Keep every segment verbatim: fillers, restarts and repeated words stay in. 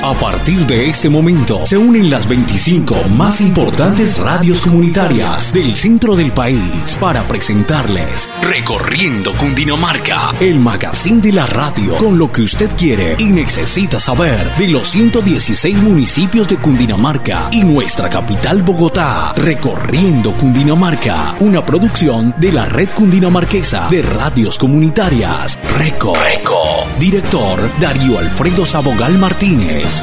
A partir de este momento se unen las veinticinco más importantes radios comunitarias del centro del país para presentarles Recorriendo Cundinamarca, el magazine de la radio con lo que usted quiere y necesita saber de los ciento dieciséis municipios de Cundinamarca y nuestra capital Bogotá. Recorriendo Cundinamarca, una producción de la Red Cundinamarquesa de Radios Comunitarias, RECO. RECO. Director Darío Alfredo Sabogal Martínez.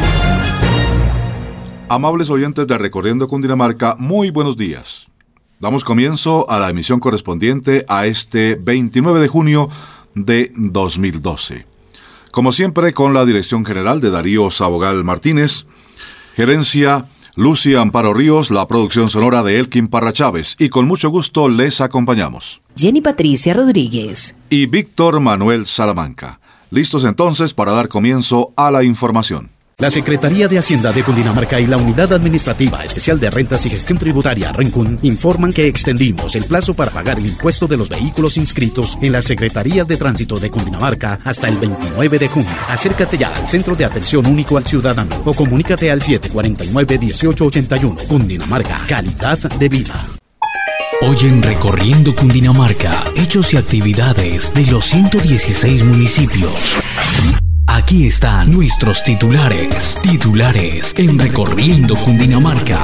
Amables oyentes de Recorriendo Cundinamarca, muy buenos días. Damos comienzo a la emisión correspondiente a este veintinueve de junio de dos mil doce. Como siempre, con la dirección general de Darío Sabogal Martínez, gerencia Lucia Amparo Ríos, la producción sonora de Elkin Parra Chávez, y con mucho gusto les acompañamos Jenny Patricia Rodríguez y Víctor Manuel Salamanca. Listos entonces para dar comienzo a la información. La Secretaría de Hacienda de Cundinamarca y la Unidad Administrativa Especial de Rentas y Gestión Tributaria, RENCUN, informan que extendimos el plazo para pagar el impuesto de los vehículos inscritos en las Secretarías de Tránsito de Cundinamarca hasta el veintinueve de junio. Acércate ya al Centro de Atención Único al Ciudadano o comunícate al siete cuatro nueve, uno ocho ocho uno. Cundinamarca, calidad de vida. Hoy en Recorriendo Cundinamarca, hechos y actividades de los ciento dieciséis municipios. Aquí están nuestros titulares, titulares en Recorriendo Cundinamarca.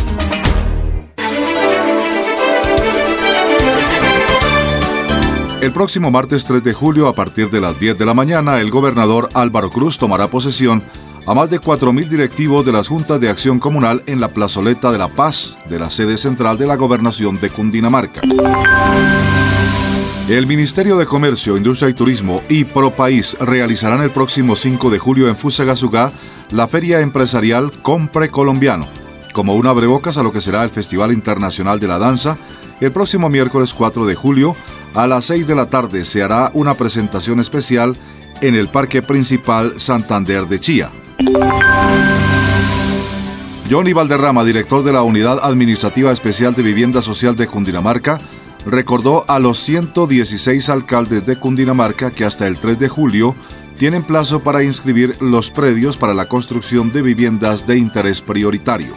El próximo martes tres de julio, a partir de las diez de la mañana, el gobernador Álvaro Cruz tomará posesión a más de cuatro mil directivos de las Juntas de Acción Comunal en la plazoleta de La Paz, de la sede central de la Gobernación de Cundinamarca. El Ministerio de Comercio, Industria y Turismo y Propaís realizarán el próximo cinco de julio en Fusagasugá la feria empresarial Compre Colombiano, como un abrebocas a lo que será el Festival Internacional de la Danza. El próximo miércoles cuatro de julio a las seis de la tarde se hará una presentación especial en el Parque Principal Santander de Chía. Johnny Valderrama, director de la Unidad Administrativa Especial de Vivienda Social de Cundinamarca, recordó a los ciento dieciséis alcaldes de Cundinamarca que hasta el tres de julio tienen plazo para inscribir los predios para la construcción de viviendas de interés prioritario.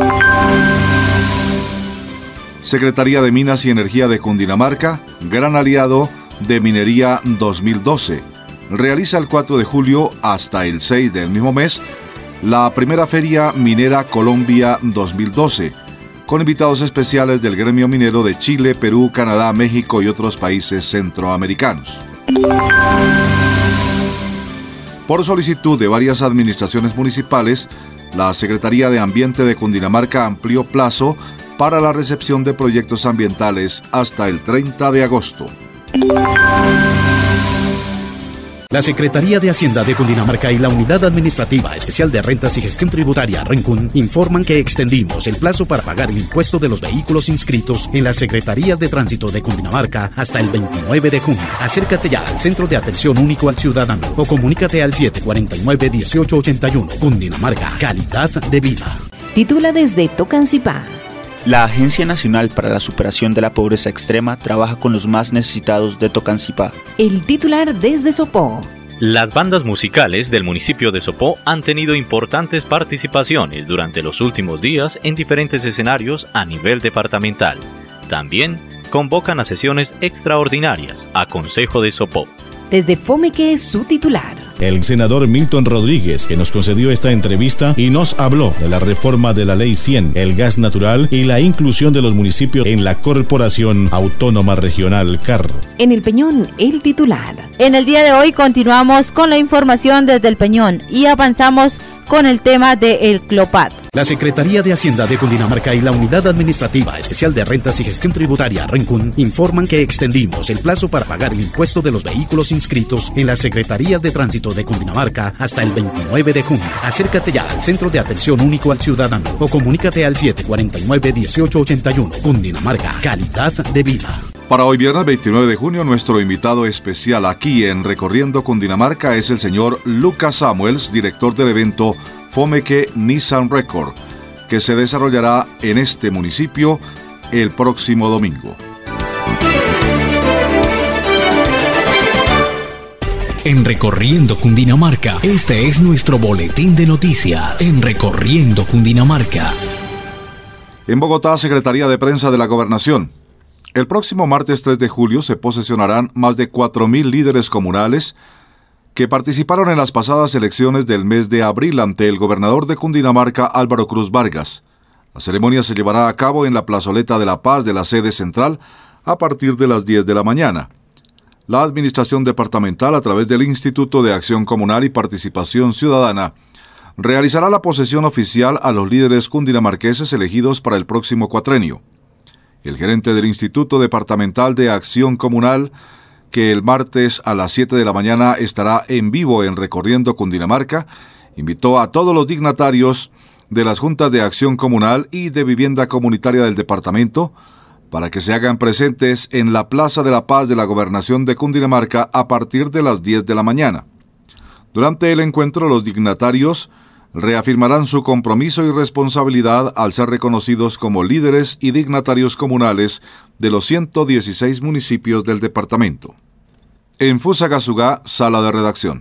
Secretaría de Minas y Energía de Cundinamarca, gran aliado de Minería dos mil doce, realiza el cuatro de julio hasta el seis del mismo mes la primera Feria Minera Colombia dos mil doce, con invitados especiales del gremio minero de Chile, Perú, Canadá, México y otros países centroamericanos. Por solicitud de varias administraciones municipales, la Secretaría de Ambiente de Cundinamarca amplió plazo para la recepción de proyectos ambientales hasta el treinta de agosto. La Secretaría de Hacienda de Cundinamarca y la Unidad Administrativa Especial de Rentas y Gestión Tributaria, RENCUN, informan que extendimos el plazo para pagar el impuesto de los vehículos inscritos en las Secretarías de Tránsito de Cundinamarca hasta el veintinueve de junio. Acércate ya al Centro de Atención Único al Ciudadano o comunícate al siete cuatro nueve, uno ocho ocho uno. Cundinamarca, calidad de vida. Titula desde Tocancipá. La Agencia Nacional para la Superación de la Pobreza Extrema trabaja con los más necesitados de Tocancipá. El titular desde Sopó. Las bandas musicales del municipio de Sopó han tenido importantes participaciones durante los últimos días en diferentes escenarios a nivel departamental. También convocan a sesiones extraordinarias a Consejo de Sopó. Desde Fomeque es su titular. El senador Milton Rodríguez, que nos concedió esta entrevista y nos habló de la reforma de la Ley cien, el gas natural y la inclusión de los municipios en la Corporación Autónoma Regional C A R. En el Peñón, el titular. En el día de hoy continuamos con la información desde el Peñón y avanzamos con el tema del CLOPAT. La Secretaría de Hacienda de Cundinamarca y la Unidad Administrativa Especial de Rentas y Gestión Tributaria, RENCUN, informan que extendimos el plazo para pagar el impuesto de los vehículos inscritos en las Secretarías de Tránsito de Cundinamarca hasta el veintinueve de junio. Acércate ya al Centro de Atención Único al Ciudadano o comunícate al siete cuatro nueve, uno ocho ocho uno. Cundinamarca, calidad de vida. Para hoy viernes veintinueve de junio, nuestro invitado especial aquí en Recorriendo Cundinamarca es el señor Lucas Samuels, director del evento Fomeque Nissan Record, que se desarrollará en este municipio el próximo domingo. En Recorriendo Cundinamarca, este es nuestro boletín de noticias. En Recorriendo Cundinamarca. En Bogotá, Secretaría de Prensa de la Gobernación. El próximo martes tres de julio se posesionarán más de cuatro mil líderes comunales que participaron en las pasadas elecciones del mes de abril ante el gobernador de Cundinamarca, Álvaro Cruz Vargas. La ceremonia se llevará a cabo en la Plazoleta de la Paz de la sede central a partir de las diez de la mañana. La Administración Departamental, a través del Instituto de Acción Comunal y Participación Ciudadana, realizará la posesión oficial a los líderes cundinamarqueses elegidos para el próximo cuatrenio. El gerente del Instituto Departamental de Acción Comunal, que el martes a las siete de la mañana estará en vivo en Recorriendo Cundinamarca, invitó a todos los dignatarios de las Juntas de Acción Comunal y de Vivienda Comunitaria del departamento para que se hagan presentes en la Plaza de la Paz de la Gobernación de Cundinamarca a partir de las diez de la mañana. Durante el encuentro, los dignatarios reafirmarán su compromiso y responsabilidad al ser reconocidos como líderes y dignatarios comunales de los ciento dieciséis municipios del departamento. En Fusagasugá, sala de redacción.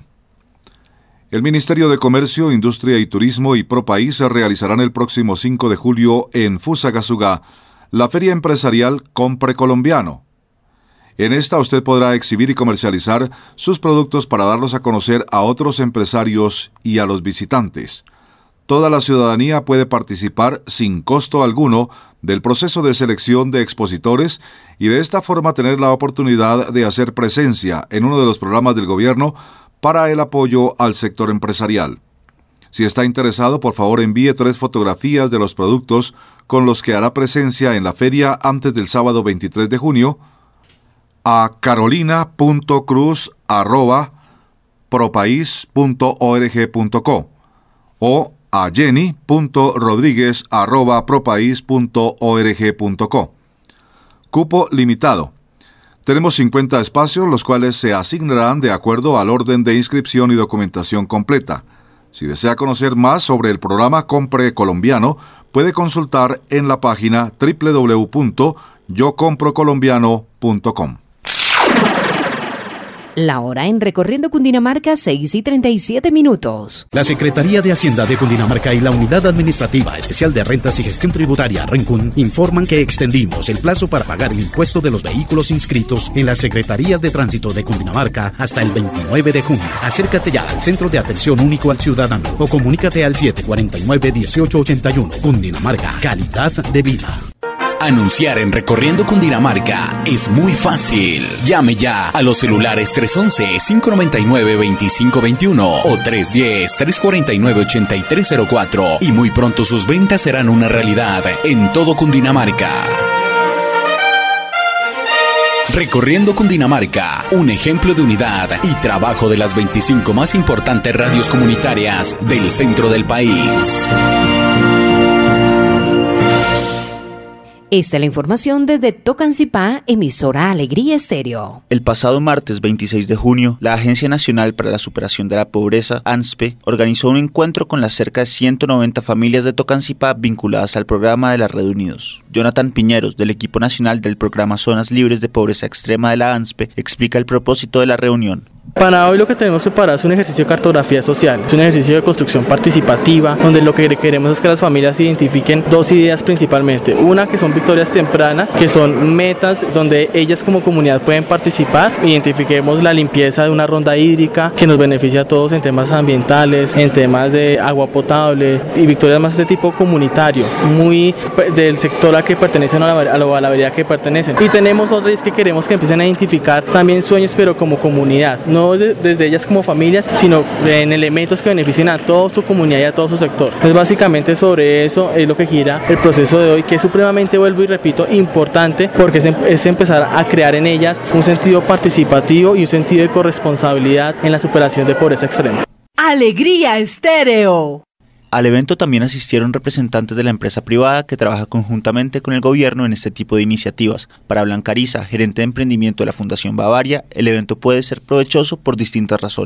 El Ministerio de Comercio, Industria y Turismo y Propaís realizarán el próximo cinco de julio en Fusagasugá la feria empresarial Compre Colombiano. En esta usted podrá exhibir y comercializar sus productos para darlos a conocer a otros empresarios y a los visitantes. Toda la ciudadanía puede participar sin costo alguno del proceso de selección de expositores y de esta forma tener la oportunidad de hacer presencia en uno de los programas del gobierno para el apoyo al sector empresarial. Si está interesado, por favor envíe tres fotografías de los productos con los que hará presencia en la feria antes del sábado veintitrés de junio a carolina punto cruz arroba propais punto org punto co o a jenny punto rodríguez arroba propais punto org punto co. Cupo limitado. Tenemos cincuenta espacios, los cuales se asignarán de acuerdo al orden de inscripción y documentación completa. Si desea conocer más sobre el programa Compre Colombiano, puede consultar en la página doble u doble u doble u punto yo compro colombiano punto com. La hora en Recorriendo Cundinamarca, seis y treinta y siete minutos. La Secretaría de Hacienda de Cundinamarca y la Unidad Administrativa Especial de Rentas y Gestión Tributaria, RENCUN, informan que extendimos el plazo para pagar el impuesto de los vehículos inscritos en las Secretarías de Tránsito de Cundinamarca hasta el veintinueve de junio. Acércate ya al Centro de Atención Único al Ciudadano o comunícate al siete cuatro nueve, uno ocho ocho uno. Cundinamarca, calidad de vida. Anunciar en Recorriendo Cundinamarca es muy fácil. Llame ya a los celulares tres once, cinco noventa y nueve, veinticinco veintiuno o tres diez, tres cuarenta y nueve, ochenta y tres cero cuatro y muy pronto sus ventas serán una realidad en todo Cundinamarca. Recorriendo Cundinamarca, un ejemplo de unidad y trabajo de las veinticinco más importantes radios comunitarias del centro del país. Esta es la información desde Tocancipá, emisora Alegría Estéreo. El pasado martes veintiséis de junio, la Agencia Nacional para la Superación de la Pobreza, ANSPE, organizó un encuentro con las cerca de ciento noventa familias de Tocancipá vinculadas al programa de la Red Unidos. Jonathan Piñeros, del equipo nacional del programa Zonas Libres de Pobreza Extrema de la ANSPE, explica el propósito de la reunión. Para hoy lo que tenemos preparado es un ejercicio de cartografía social, es un ejercicio de construcción participativa, donde lo que queremos es que las familias identifiquen dos ideas principalmente. Una, que son victorias tempranas, que son metas donde ellas como comunidad pueden participar. Identifiquemos la limpieza de una ronda hídrica que nos beneficia a todos en temas ambientales, en temas de agua potable, y victorias más de tipo comunitario, muy del sector al que pertenecen a la, a la, a la variedad que pertenecen. Y tenemos otras que queremos que empiecen a identificar también sueños, pero como comunidad, no desde ellas como familias, sino en elementos que beneficien a toda su comunidad y a todo su sector. Entonces básicamente sobre eso es lo que gira el proceso de hoy, que es supremamente, vuelvo y repito, importante, porque es, es empezar a crear en ellas un sentido participativo y un sentido de corresponsabilidad en la superación de pobreza extrema. Alegría Estéreo. Al evento también asistieron representantes de la empresa privada que trabaja conjuntamente con el gobierno en este tipo de iniciativas. Para Blanca Ariza, gerente de emprendimiento de la Fundación Bavaria, el evento puede ser provechoso por distintas razones.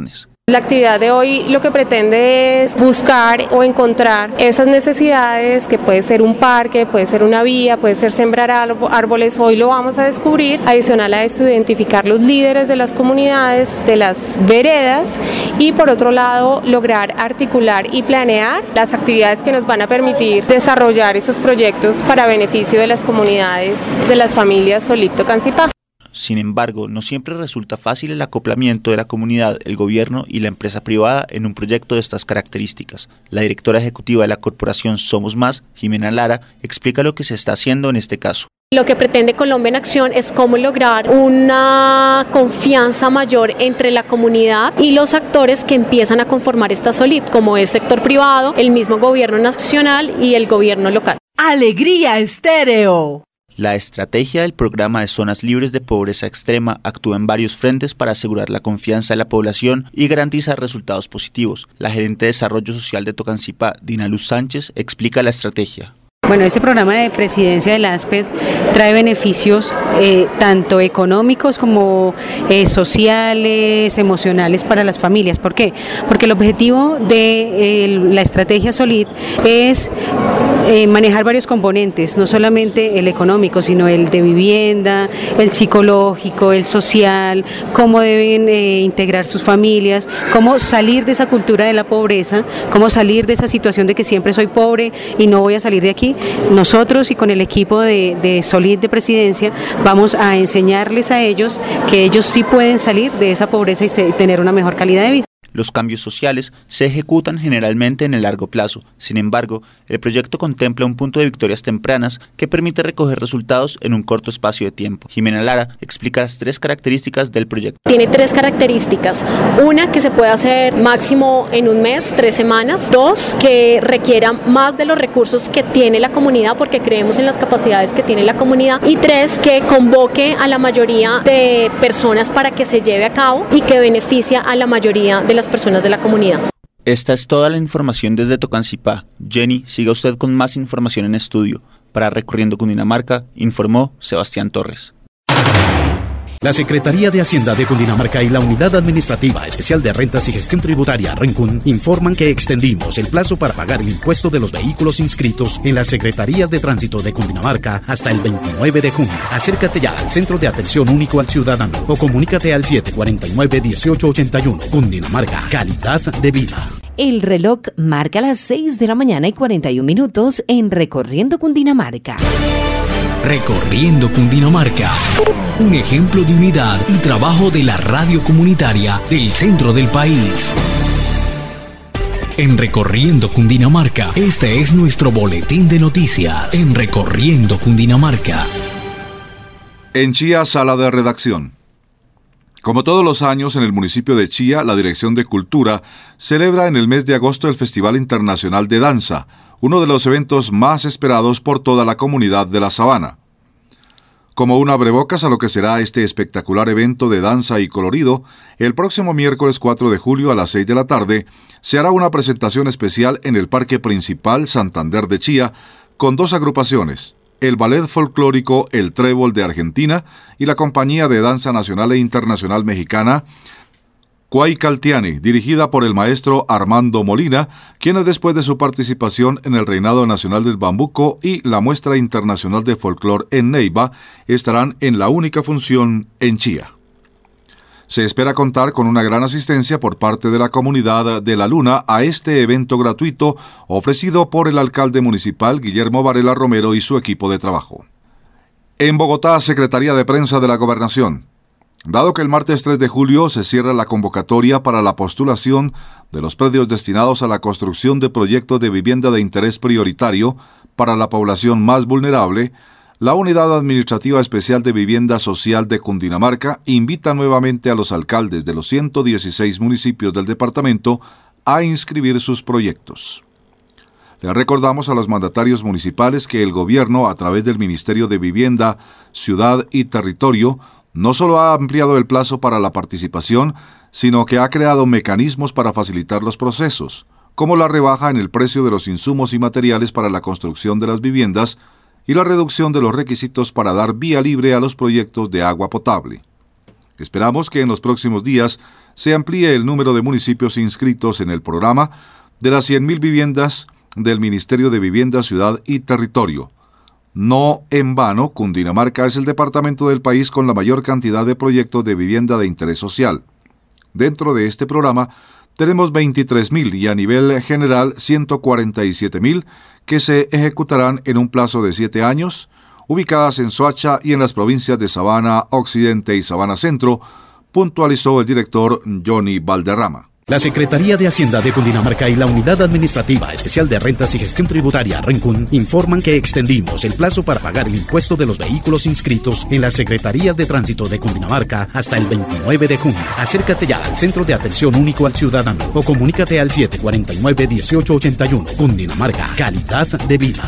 La actividad de hoy lo que pretende es buscar o encontrar esas necesidades, que puede ser un parque, puede ser una vía, puede ser sembrar árboles. Hoy lo vamos a descubrir. Adicional a esto, identificar los líderes de las comunidades, de las veredas, y por otro lado lograr articular y planear las actividades que nos van a permitir desarrollar esos proyectos para beneficio de las comunidades, de las familias Solip-Tocancipá. Sin embargo, no siempre resulta fácil el acoplamiento de la comunidad, el gobierno y la empresa privada en un proyecto de estas características. La directora ejecutiva de la corporación Somos Más, Jimena Lara, explica lo que se está haciendo en este caso. Lo que pretende Colombia en Acción es cómo lograr una confianza mayor entre la comunidad y los actores que empiezan a conformar esta Solip, como es sector privado, el mismo gobierno nacional y el gobierno local. Alegría Estéreo. La estrategia del programa de zonas libres de pobreza extrema actúa en varios frentes para asegurar la confianza de la población y garantizar resultados positivos. La gerente de Desarrollo Social de Tocancipá, Dina Luz Sánchez, explica la estrategia. Bueno, este programa de presidencia del A S P E D trae beneficios eh, tanto económicos como eh, sociales, emocionales para las familias. ¿Por qué? Porque el objetivo de eh, la estrategia Solid es eh, manejar varios componentes, no solamente el económico, sino el de vivienda, el psicológico, el social, cómo deben eh, integrar sus familias, cómo salir de esa cultura de la pobreza, cómo salir de esa situación de que siempre soy pobre y no voy a salir de aquí. Nosotros y con el equipo de, de Solid de Presidencia vamos a enseñarles a ellos que ellos sí pueden salir de esa pobreza y se, tener una mejor calidad de vida. Los cambios sociales se ejecutan generalmente en el largo plazo. Sin embargo, el proyecto contempla un punto de victorias tempranas que permite recoger resultados en un corto espacio de tiempo. Jimena Lara explica las tres características del proyecto. Tiene tres características. Una, que se puede hacer máximo en un mes, tres semanas. Dos, que requiera más de los recursos que tiene la comunidad, porque creemos en las capacidades que tiene la comunidad. Y tres, que convoque a la mayoría de personas para que se lleve a cabo y que beneficia a la mayoría de las personas de la comunidad. Esta es toda la información desde Tocancipá. Jenny, siga usted con más información en estudio. Para Recorriendo Cundinamarca, informó Sebastián Torres. La Secretaría de Hacienda de Cundinamarca y la Unidad Administrativa Especial de Rentas y Gestión Tributaria, RENCUN, informan que extendimos el plazo para pagar el impuesto de los vehículos inscritos en las Secretarías de Tránsito de Cundinamarca hasta el veintinueve de junio. Acércate ya al Centro de Atención Único al Ciudadano o comunícate al siete cuatro nueve, uno ocho ocho uno. Cundinamarca, calidad de vida. El reloj marca las seis de la mañana y cuarenta y un minutos en Recorriendo Cundinamarca. Recorriendo Cundinamarca, un ejemplo de unidad y trabajo de la radio comunitaria del centro del país. En Recorriendo Cundinamarca, este es nuestro boletín de noticias. En Recorriendo Cundinamarca. En Chía, sala de redacción. Como todos los años, en el municipio de Chía, la Dirección de Cultura celebra en el mes de agosto el Festival Internacional de Danza, uno de los eventos más esperados por toda la comunidad de la Sabana. Como un abrebocas a lo que será este espectacular evento de danza y colorido, el próximo miércoles cuatro de julio a las seis de la tarde se hará una presentación especial en el Parque Principal Santander de Chía con dos agrupaciones, el Ballet Folclórico El Trébol de Argentina y la Compañía de Danza Nacional e Internacional Mexicana Cuaycaltiani, dirigida por el maestro Armando Molina, quienes después de su participación en el Reinado Nacional del Bambuco y la Muestra Internacional de Folclor en Neiva, estarán en la única función en Chía. Se espera contar con una gran asistencia por parte de la comunidad de La Luna a este evento gratuito ofrecido por el alcalde municipal Guillermo Varela Romero y su equipo de trabajo. En Bogotá, Secretaría de Prensa de la Gobernación. Dado que el martes tres de julio se cierra la convocatoria para la postulación de los predios destinados a la construcción de proyectos de vivienda de interés prioritario para la población más vulnerable, la Unidad Administrativa Especial de Vivienda Social de Cundinamarca invita nuevamente a los alcaldes de los ciento dieciséis municipios del departamento a inscribir sus proyectos. Le recordamos a los mandatarios municipales que el gobierno, a través del Ministerio de Vivienda, Ciudad y Territorio, no solo ha ampliado el plazo para la participación, sino que ha creado mecanismos para facilitar los procesos, como la rebaja en el precio de los insumos y materiales para la construcción de las viviendas y la reducción de los requisitos para dar vía libre a los proyectos de agua potable. Esperamos que en los próximos días se amplíe el número de municipios inscritos en el programa de las cien mil viviendas del Ministerio de Vivienda, Ciudad y Territorio. No en vano, Cundinamarca es el departamento del país con la mayor cantidad de proyectos de vivienda de interés social. Dentro de este programa tenemos veintitrés mil y a nivel general ciento cuarenta y siete mil que se ejecutarán en un plazo de siete años, ubicadas en Soacha y en las provincias de Sabana Occidente y Sabana Centro, puntualizó el director Johnny Valderrama. La Secretaría de Hacienda de Cundinamarca y la Unidad Administrativa Especial de Rentas y Gestión Tributaria, Rencún, informan que extendimos el plazo para pagar el impuesto de los vehículos inscritos en las Secretarías de Tránsito de Cundinamarca hasta el veintinueve de junio. Acércate ya al Centro de Atención Único al Ciudadano o comunícate al siete cuatro nueve, uno ocho ocho uno. Cundinamarca, calidad de vida.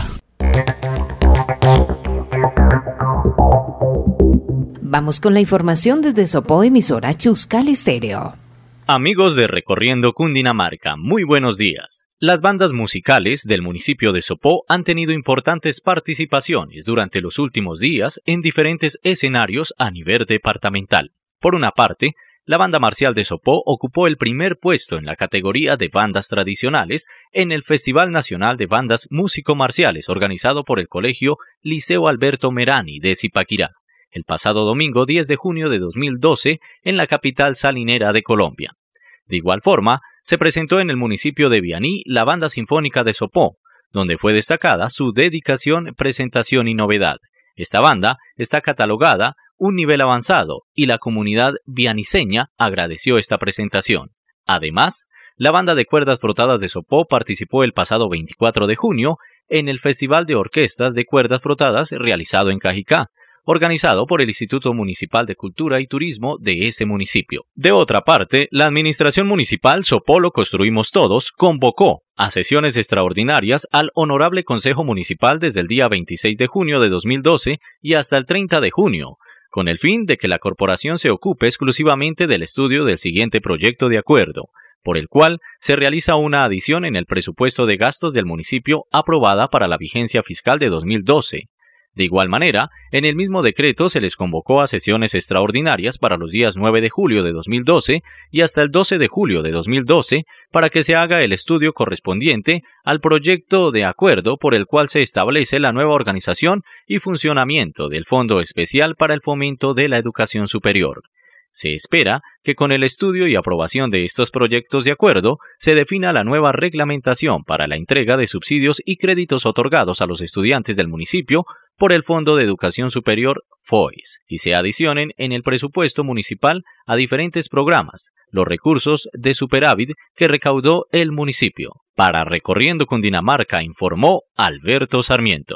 Vamos con la información desde Sopó, emisora Chuscal Estéreo. Amigos de Recorriendo Cundinamarca, muy buenos días. Las bandas musicales del municipio de Sopó han tenido importantes participaciones durante los últimos días en diferentes escenarios a nivel departamental. Por una parte, la banda marcial de Sopó ocupó el primer puesto en la categoría de bandas tradicionales en el Festival Nacional de Bandas Músico-Marciales organizado por el Colegio Liceo Alberto Merani de Zipaquirá, el pasado domingo diez de junio de dos mil doce en la capital salinera de Colombia. De igual forma, se presentó en el municipio de Vianí la Banda Sinfónica de Sopó, donde fue destacada su dedicación, presentación y novedad. Esta banda está catalogada un nivel avanzado y la comunidad vianiseña agradeció esta presentación. Además, la Banda de Cuerdas Frotadas de Sopó participó el pasado veinticuatro de junio en el Festival de Orquestas de Cuerdas Frotadas realizado en Cajicá, organizado por el Instituto Municipal de Cultura y Turismo de ese municipio. De otra parte, la Administración Municipal Sopó lo construimos todos convocó a sesiones extraordinarias al Honorable Consejo Municipal desde el día veintiséis de junio de dos mil doce y hasta el treinta de junio, con el fin de que la corporación se ocupe exclusivamente del estudio del siguiente proyecto de acuerdo, por el cual se realiza una adición en el presupuesto de gastos del municipio aprobada para la vigencia fiscal de dos mil doce. De igual manera, en el mismo decreto se les convocó a sesiones extraordinarias para los días nueve de julio de dos mil doce y hasta el doce de julio de dos mil doce para que se haga el estudio correspondiente al proyecto de acuerdo por el cual se establece la nueva organización y funcionamiento del Fondo Especial para el Fomento de la Educación Superior. Se espera que con el estudio y aprobación de estos proyectos de acuerdo se defina la nueva reglamentación para la entrega de subsidios y créditos otorgados a los estudiantes del municipio por el Fondo de Educación Superior F O E S y se adicionen en el presupuesto municipal a diferentes programas los recursos de superávit que recaudó el municipio. Para Recorriendo Cundinamarca informó Alberto Sarmiento.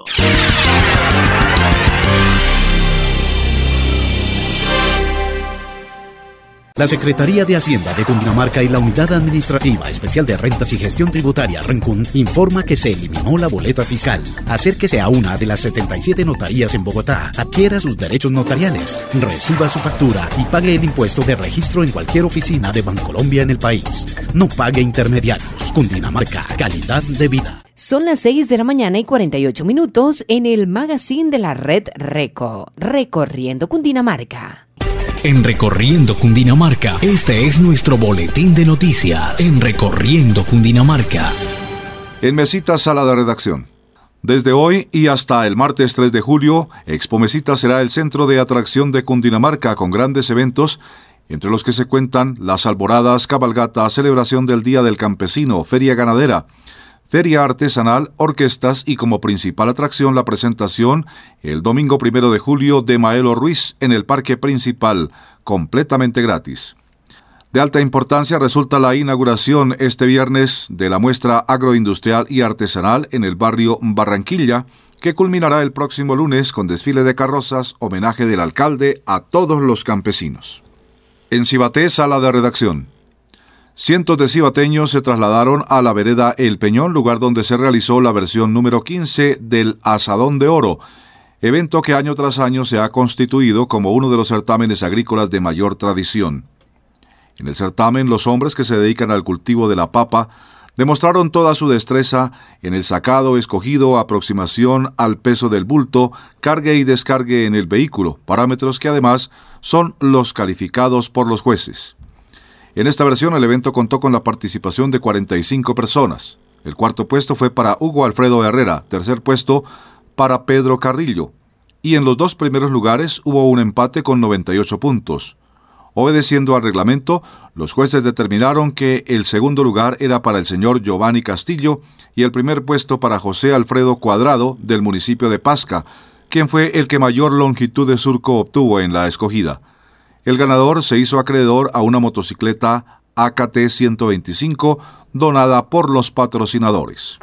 La Secretaría de Hacienda de Cundinamarca y la Unidad Administrativa Especial de Rentas y Gestión Tributaria, Rencún, informa que se eliminó la boleta fiscal. Acérquese a una de las setenta y siete notarías en Bogotá, adquiera sus derechos notariales, reciba su factura y pague el impuesto de registro en cualquier oficina de Bancolombia en el país. No pague intermediarios. Cundinamarca, calidad de vida. Son las seis de la mañana y cuarenta y ocho minutos en el magazine de la red Reco, Recorriendo Cundinamarca. En Recorriendo Cundinamarca, este es nuestro boletín de noticias. En Recorriendo Cundinamarca. En Mesita, sala de redacción. Desde hoy y hasta el martes tres de julio, Expo Mesita será el centro de atracción de Cundinamarca con grandes eventos, entre los que se cuentan las alboradas, cabalgata, celebración del Día del Campesino, feria ganadera, feria artesanal, orquestas y como principal atracción la presentación el domingo primero de julio de Maelo Ruiz en el parque principal, completamente gratis. De alta importancia resulta la inauguración este viernes de la muestra agroindustrial y artesanal en el barrio Barranquilla, que culminará el próximo lunes con desfile de carrozas, homenaje del alcalde a todos los campesinos. En Cibaté, sala de redacción. Cientos de cibateños se trasladaron a la vereda El Peñón, lugar donde se realizó la versión número quince del Asadón de Oro, evento que año tras año se ha constituido como uno de los certámenes agrícolas de mayor tradición. En el certamen, los hombres que se dedican al cultivo de la papa demostraron toda su destreza en el sacado escogido, aproximación al peso del bulto, cargue y descargue en el vehículo, parámetros que además son los calificados por los jueces. En esta versión el evento contó con la participación de cuarenta y cinco personas. El cuarto puesto fue para Hugo Alfredo Herrera, tercer puesto para Pedro Carrillo, y en los dos primeros lugares hubo un empate con noventa y ocho puntos. Obedeciendo al reglamento, los jueces determinaron que el segundo lugar era para el señor Giovanni Castillo y el primer puesto para José Alfredo Cuadrado, del municipio de Pasca, quien fue el que mayor longitud de surco obtuvo en la escogida. El ganador se hizo acreedor a una motocicleta A K T ciento veinticinco donada por los patrocinadores.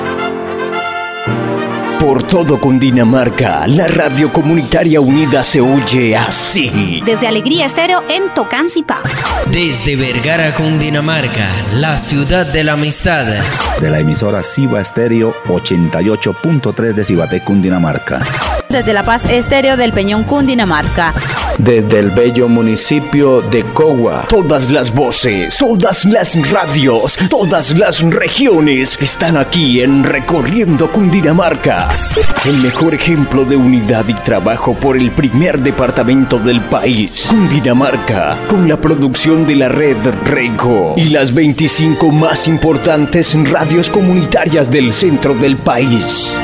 Por todo Cundinamarca, la radio comunitaria unida se oye así. Desde Alegría Estéreo en Tocancipá. Desde Vergara, Cundinamarca, la ciudad de la amistad. De la emisora Ciba Estéreo ochenta y ocho punto tres de Cibaté, Cundinamarca. Desde La Paz Estéreo del Peñón, Cundinamarca. Desde el bello municipio de Cogua. Todas las voces, todas las radios, todas las regiones están aquí en Recorriendo Cundinamarca. El mejor ejemplo de unidad y trabajo por el primer departamento del país, Cundinamarca, con la producción de la red Reco y las veinticinco más importantes radios comunitarias del centro del país.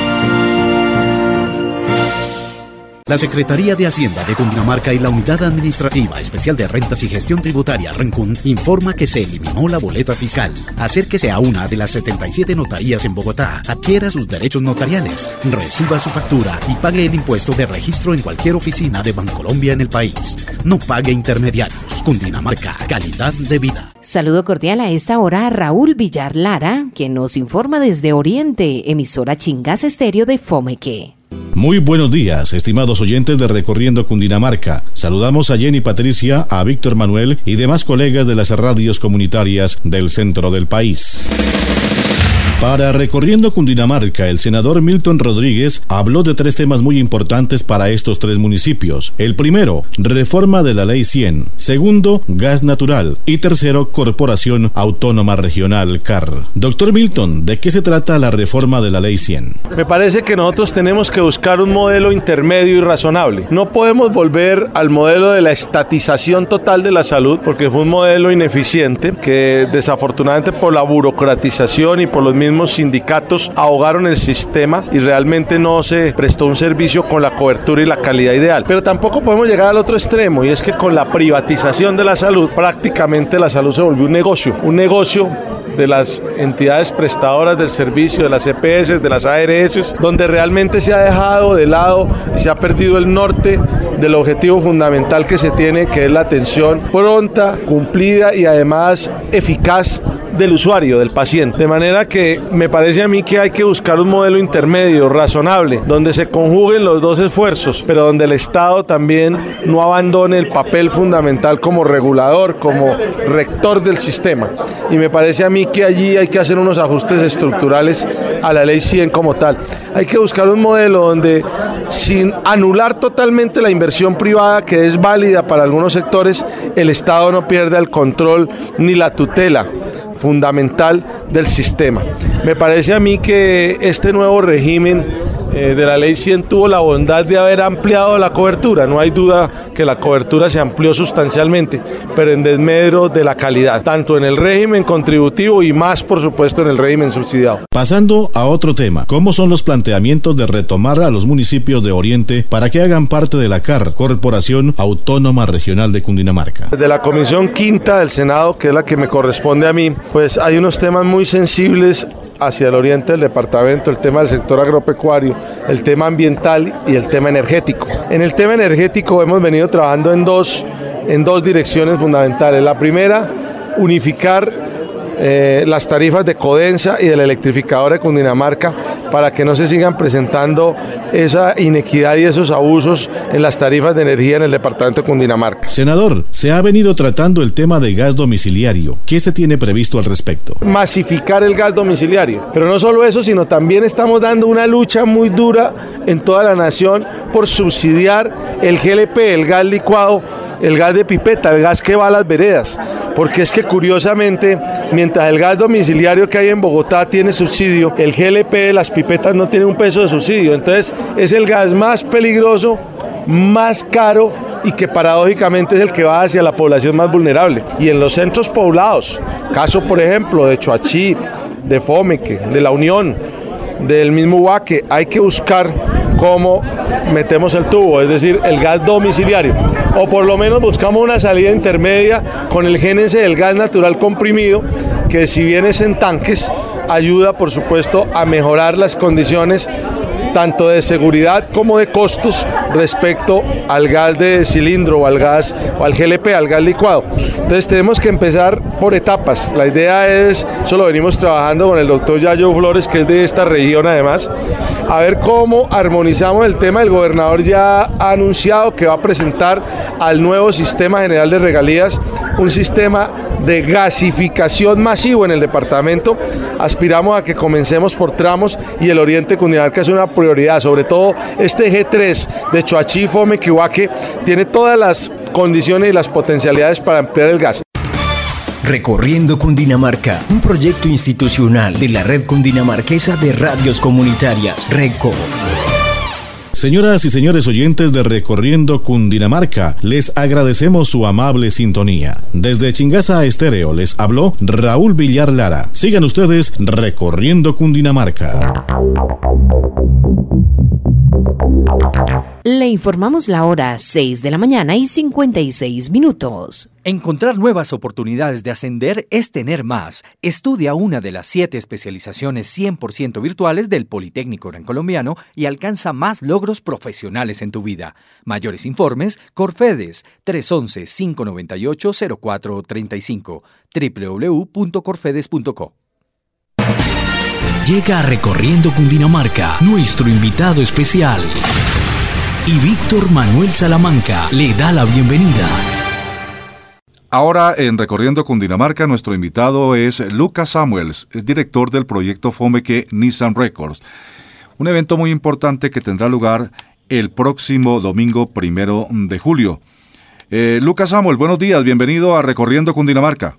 La Secretaría de Hacienda de Cundinamarca y la Unidad Administrativa Especial de Rentas y Gestión Tributaria Rencún informa que se eliminó la boleta fiscal. Acérquese a una de las setenta y siete notarías en Bogotá, adquiera sus derechos notariales, reciba su factura y pague el impuesto de registro en cualquier oficina de Bancolombia en el país. No pague intermediarios. Cundinamarca, calidad de vida. Saludo cordial a esta hora a Raúl Villar Lara, quien nos informa desde Oriente, emisora Chingas Estéreo de Fomeque. Muy buenos días, estimados oyentes de Recorriendo Cundinamarca. Saludamos a Jenny Patricia, a Víctor Manuel y demás colegas de las radios comunitarias del centro del país. Para Recorriendo Cundinamarca, el senador Milton Rodríguez habló de tres temas muy importantes para estos tres municipios. El primero, reforma de la Ley cien. Segundo, gas natural. Y tercero, Corporación Autónoma Regional, C A R. Doctor Milton, ¿de qué se trata la reforma de la Ley cien? Me parece que nosotros tenemos que buscar un modelo intermedio y razonable. No podemos volver al modelo de la estatización total de la salud, porque fue un modelo ineficiente que desafortunadamente por la burocratización y por los mismos sindicatos ahogaron el sistema y realmente no se prestó un servicio con la cobertura y la calidad ideal. Pero tampoco podemos llegar al otro extremo, y es que con la privatización de la salud prácticamente la salud se volvió un negocio, un negocio de las entidades prestadoras del servicio, de las E P S, de las A R S, donde realmente se ha dejado de lado y se ha perdido el norte del objetivo fundamental que se tiene, que es la atención pronta, cumplida y además eficaz del usuario, del paciente. De manera que me parece a mí que hay que buscar un modelo intermedio, razonable, donde se conjuguen los dos esfuerzos, pero donde el Estado también no abandone el papel fundamental como regulador, como rector del sistema. Y me parece a mí que allí hay que hacer unos ajustes estructurales a la Ley cien como tal. Hay que buscar un modelo donde, sin anular totalmente la inversión privada, que es válida para algunos sectores, el Estado no pierda el control ni la tutela fundamental del sistema. Me parece a mí que este nuevo régimen eh, de la Ley cien tuvo la bondad de haber ampliado la cobertura. No hay duda que la cobertura se amplió sustancialmente, pero en desmedro de la calidad, tanto en el régimen contributivo y más, por supuesto, en el régimen subsidiado. Pasando a otro tema, ¿cómo son los planteamientos de retomar a los municipios de Oriente para que hagan parte de la C A R, Corporación Autónoma Regional de Cundinamarca? De la Comisión Quinta del Senado, que es la que me corresponde a mí, pues hay unos temas muy sensibles hacia el oriente del departamento, el tema del sector agropecuario, el tema ambiental y el tema energético. En el tema energético hemos venido trabajando en dos, en dos direcciones fundamentales. La primera, unificar Eh, las tarifas de Codensa y de la electrificadora de Cundinamarca para que no se sigan presentando esa inequidad y esos abusos en las tarifas de energía en el departamento de Cundinamarca. Senador, se ha venido tratando el tema de gas domiciliario. ¿Qué se tiene previsto al respecto? Masificar el gas domiciliario, pero no solo eso, sino también estamos dando una lucha muy dura en toda la nación por subsidiar el G L P, el gas licuado, el gas de pipeta, el gas que va a las veredas, porque es que curiosamente, mientras el gas domiciliario que hay en Bogotá tiene subsidio, el G L P de las pipetas no tiene un peso de subsidio. Entonces es el gas más peligroso, más caro y que paradójicamente es el que va hacia la población más vulnerable. Y en los centros poblados, caso por ejemplo de Choachí, de Fomeque, de La Unión, del mismo Huaque, hay que buscar cómo metemos el tubo, es decir, el gas domiciliario, o por lo menos buscamos una salida intermedia con el génese del gas natural comprimido, que si bien es en tanques, ayuda por supuesto a mejorar las condiciones tanto de seguridad como de costos respecto al gas de cilindro o al gas o al G L P, al gas licuado. Entonces tenemos que empezar por etapas. La idea es, eso lo venimos trabajando con el doctor Yayo Flores, que es de esta región además, a ver cómo armonizamos el tema. El gobernador ya ha anunciado que va a presentar al nuevo sistema general de regalías un sistema de gasificación masivo en el departamento. Aspiramos a que comencemos por tramos y el oriente Cundinamarca es una prioridad, sobre todo este G tres de Choachí, Fomeque y Huaque tiene todas las condiciones y las potencialidades para ampliar el gas. Recorriendo Cundinamarca, un proyecto institucional de la Red Cundinamarquesa de Radios Comunitarias, RECO. Señoras y señores oyentes de Recorriendo Cundinamarca, les agradecemos su amable sintonía. Desde Chingaza Estéreo les habló Raúl Villar Lara. Sigan ustedes Recorriendo Cundinamarca. Le informamos la hora seis de la mañana y cincuenta y seis minutos. Encontrar nuevas oportunidades de ascender es tener más. Estudia una de las siete especializaciones cien por ciento virtuales del Politécnico Gran Colombiano y alcanza más logros profesionales en tu vida. Mayores informes, Corfedes, tres once, cinco noventa y ocho, cero cuatro treinta y cinco, doble u doble u doble u punto corfedes punto co. Llega a Recorriendo Cundinamarca nuestro invitado especial. Y Víctor Manuel Salamanca le da la bienvenida. Ahora en Recorriendo Cundinamarca nuestro invitado es Lucas Samuels, es director del proyecto Fomeque Nissan Records. Un evento muy importante que tendrá lugar el próximo domingo primero de julio. Eh, Lucas Samuel, buenos días, bienvenido a Recorriendo Cundinamarca.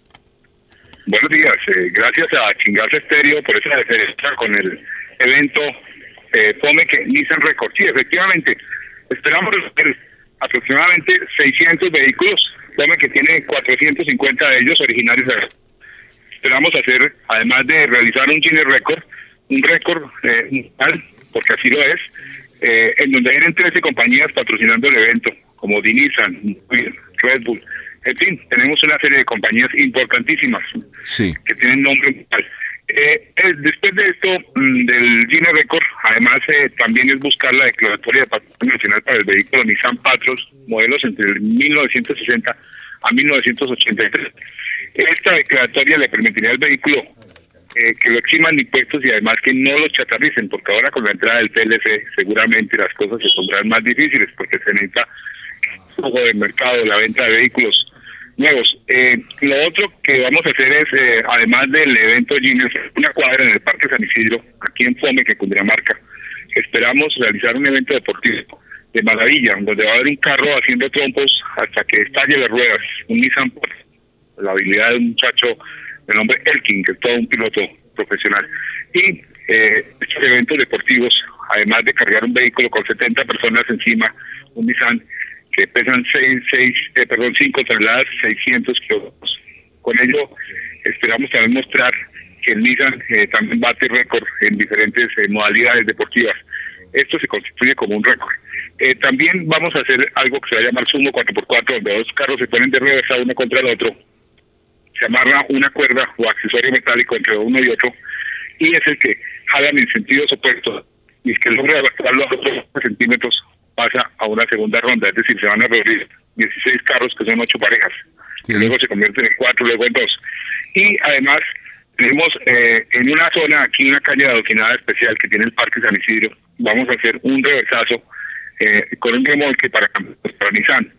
Buenos días, eh, gracias a Chingaza Estéreo por esa referencia con el evento eh, Fomeque Nissan Records. Sí, efectivamente, esperamos ver aproximadamente seiscientos vehículos, Fomeque tiene cuatrocientos cincuenta de ellos originarios de acá. Esperamos hacer, además de realizar un Guinness Record, un récord eh, mundial, porque así lo es, eh, en donde vienen trece compañías patrocinando el evento, como Nissan, Red Bull. En fin, tenemos una serie de compañías importantísimas sí. que tienen nombre mundial. Eh, eh, después de esto, mm, del Guinness Record, además eh, también es buscar la declaratoria de patrimonio nacional para el vehículo Nissan Patros, modelos entre el mil novecientos sesenta a mil novecientos ochenta y tres. Esta declaratoria le permitiría al vehículo eh, que lo eximan de impuestos y además que no lo chatarricen, porque ahora con la entrada del P L C seguramente las cosas se pondrán más difíciles, porque se necesita flujo de mercado, la venta de vehículos nuevos. Eh, lo otro que vamos a hacer es, eh, además del evento Guinness, una cuadra en el Parque San Isidro, aquí en Fomeque, Cundinamarca. Esperamos realizar un evento deportivo de maravilla, donde va a haber un carro haciendo trompos hasta que estalle las ruedas, un Nissan, la habilidad de un muchacho de nombre Elkin, que es todo un piloto profesional. Y eh, estos eventos deportivos, además de cargar un vehículo con setenta personas encima, un Nissan, que pesan seis, seis, eh, perdón, cinco toneladas, seiscientos kilogramos. Con ello esperamos también mostrar que el Nissan eh, también bate récord en diferentes eh, modalidades deportivas. Esto se constituye como un récord. Eh, también vamos a hacer algo que se va a llamar Sumo cuatro por cuatro, donde dos carros se ponen de reversa uno contra el otro. Se amarra una cuerda o accesorio metálico entre uno y otro, y es el que jalan en sentidos opuestos, y el que logra arrastrarlo a otros centímetros pasa a una segunda ronda, es decir, se van a reunir dieciséis carros que son ocho parejas, sí. Que luego se convierten en cuatro, luego en dos. Y además tenemos eh, en una zona, aquí una calle de adoquinada especial que tiene el Parque San Isidro, vamos a hacer un reversazo eh, con un remolque para, para Nissan,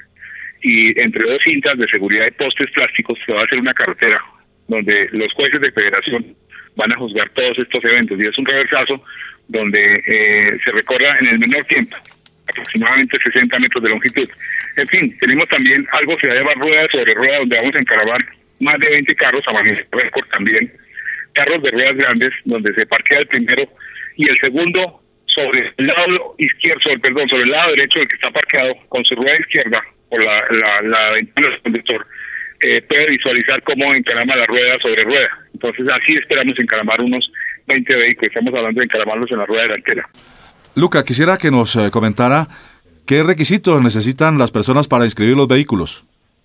y entre dos cintas de seguridad y postes plásticos se va a hacer una carretera donde los jueces de federación van a juzgar todos estos eventos, y es un reversazo donde eh, se recorra en el menor tiempo, aproximadamente sesenta metros de longitud. En fin, tenemos también algo que se llama rueda sobre rueda, donde vamos a encaravar más de veinte carros a manera de récord también, carros de ruedas grandes, donde se parquea el primero y el segundo sobre el lado izquierdo, sobre, perdón, sobre el lado derecho del que está parqueado, con su rueda izquierda, por la, la, la ventana del conductor, eh, puede visualizar cómo encarama la rueda sobre rueda. Entonces así esperamos encaramar unos veinte vehículos. Estamos hablando de encaramarlos en la rueda delantera. Luca, quisiera que nos eh, comentara qué requisitos necesitan las personas para inscribir los vehículos.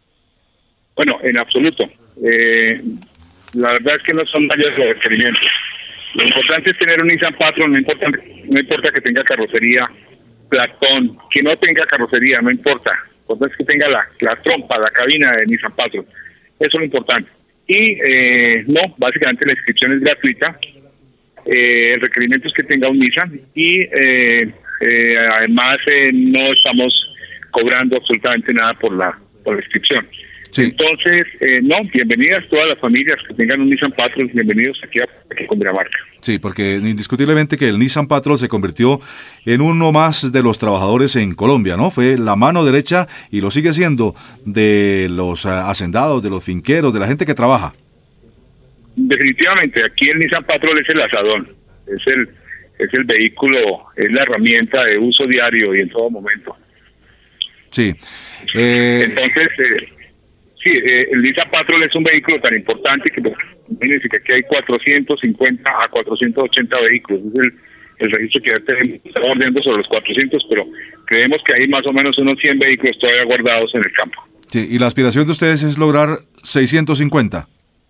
Bueno, en absoluto. Eh, la verdad es que no son mayores los requerimientos. Lo importante es tener un Nissan Patrol, no importa, no importa que tenga carrocería Platón, que no tenga carrocería, no importa. Lo importante es que tenga la, la trompa, la cabina de Nissan Patrol. Eso es lo importante. Y eh, no, básicamente la inscripción es gratuita. Eh, el requerimiento es que tenga un Nissan y eh, eh, además eh, no estamos cobrando absolutamente nada por la, por la inscripción. Sí. Entonces, eh, no, bienvenidas todas las familias que tengan un Nissan Patrol, bienvenidos aquí a, aquí a Cundinamarca. Sí, porque indiscutiblemente que el Nissan Patrol se convirtió en uno más de los trabajadores en Colombia, ¿no? Fue la mano derecha y lo sigue siendo de los uh, hacendados, de los finqueros, de la gente que trabaja. Definitivamente, aquí el Nissan Patrol es el asadón, es el, es el vehículo, es la herramienta de uso diario y en todo momento. Sí. Eh... Entonces, eh, sí, eh, el Nissan Patrol es un vehículo tan importante que, imagínense que aquí hay cuatrocientos cincuenta a cuatrocientos ochenta vehículos. Es el, el registro que ya tenemos, estamos ordenando sobre los cuatrocientos, pero creemos que hay más o menos unos cien vehículos todavía guardados en el campo. Sí, y la aspiración de ustedes es lograr seiscientos cincuenta.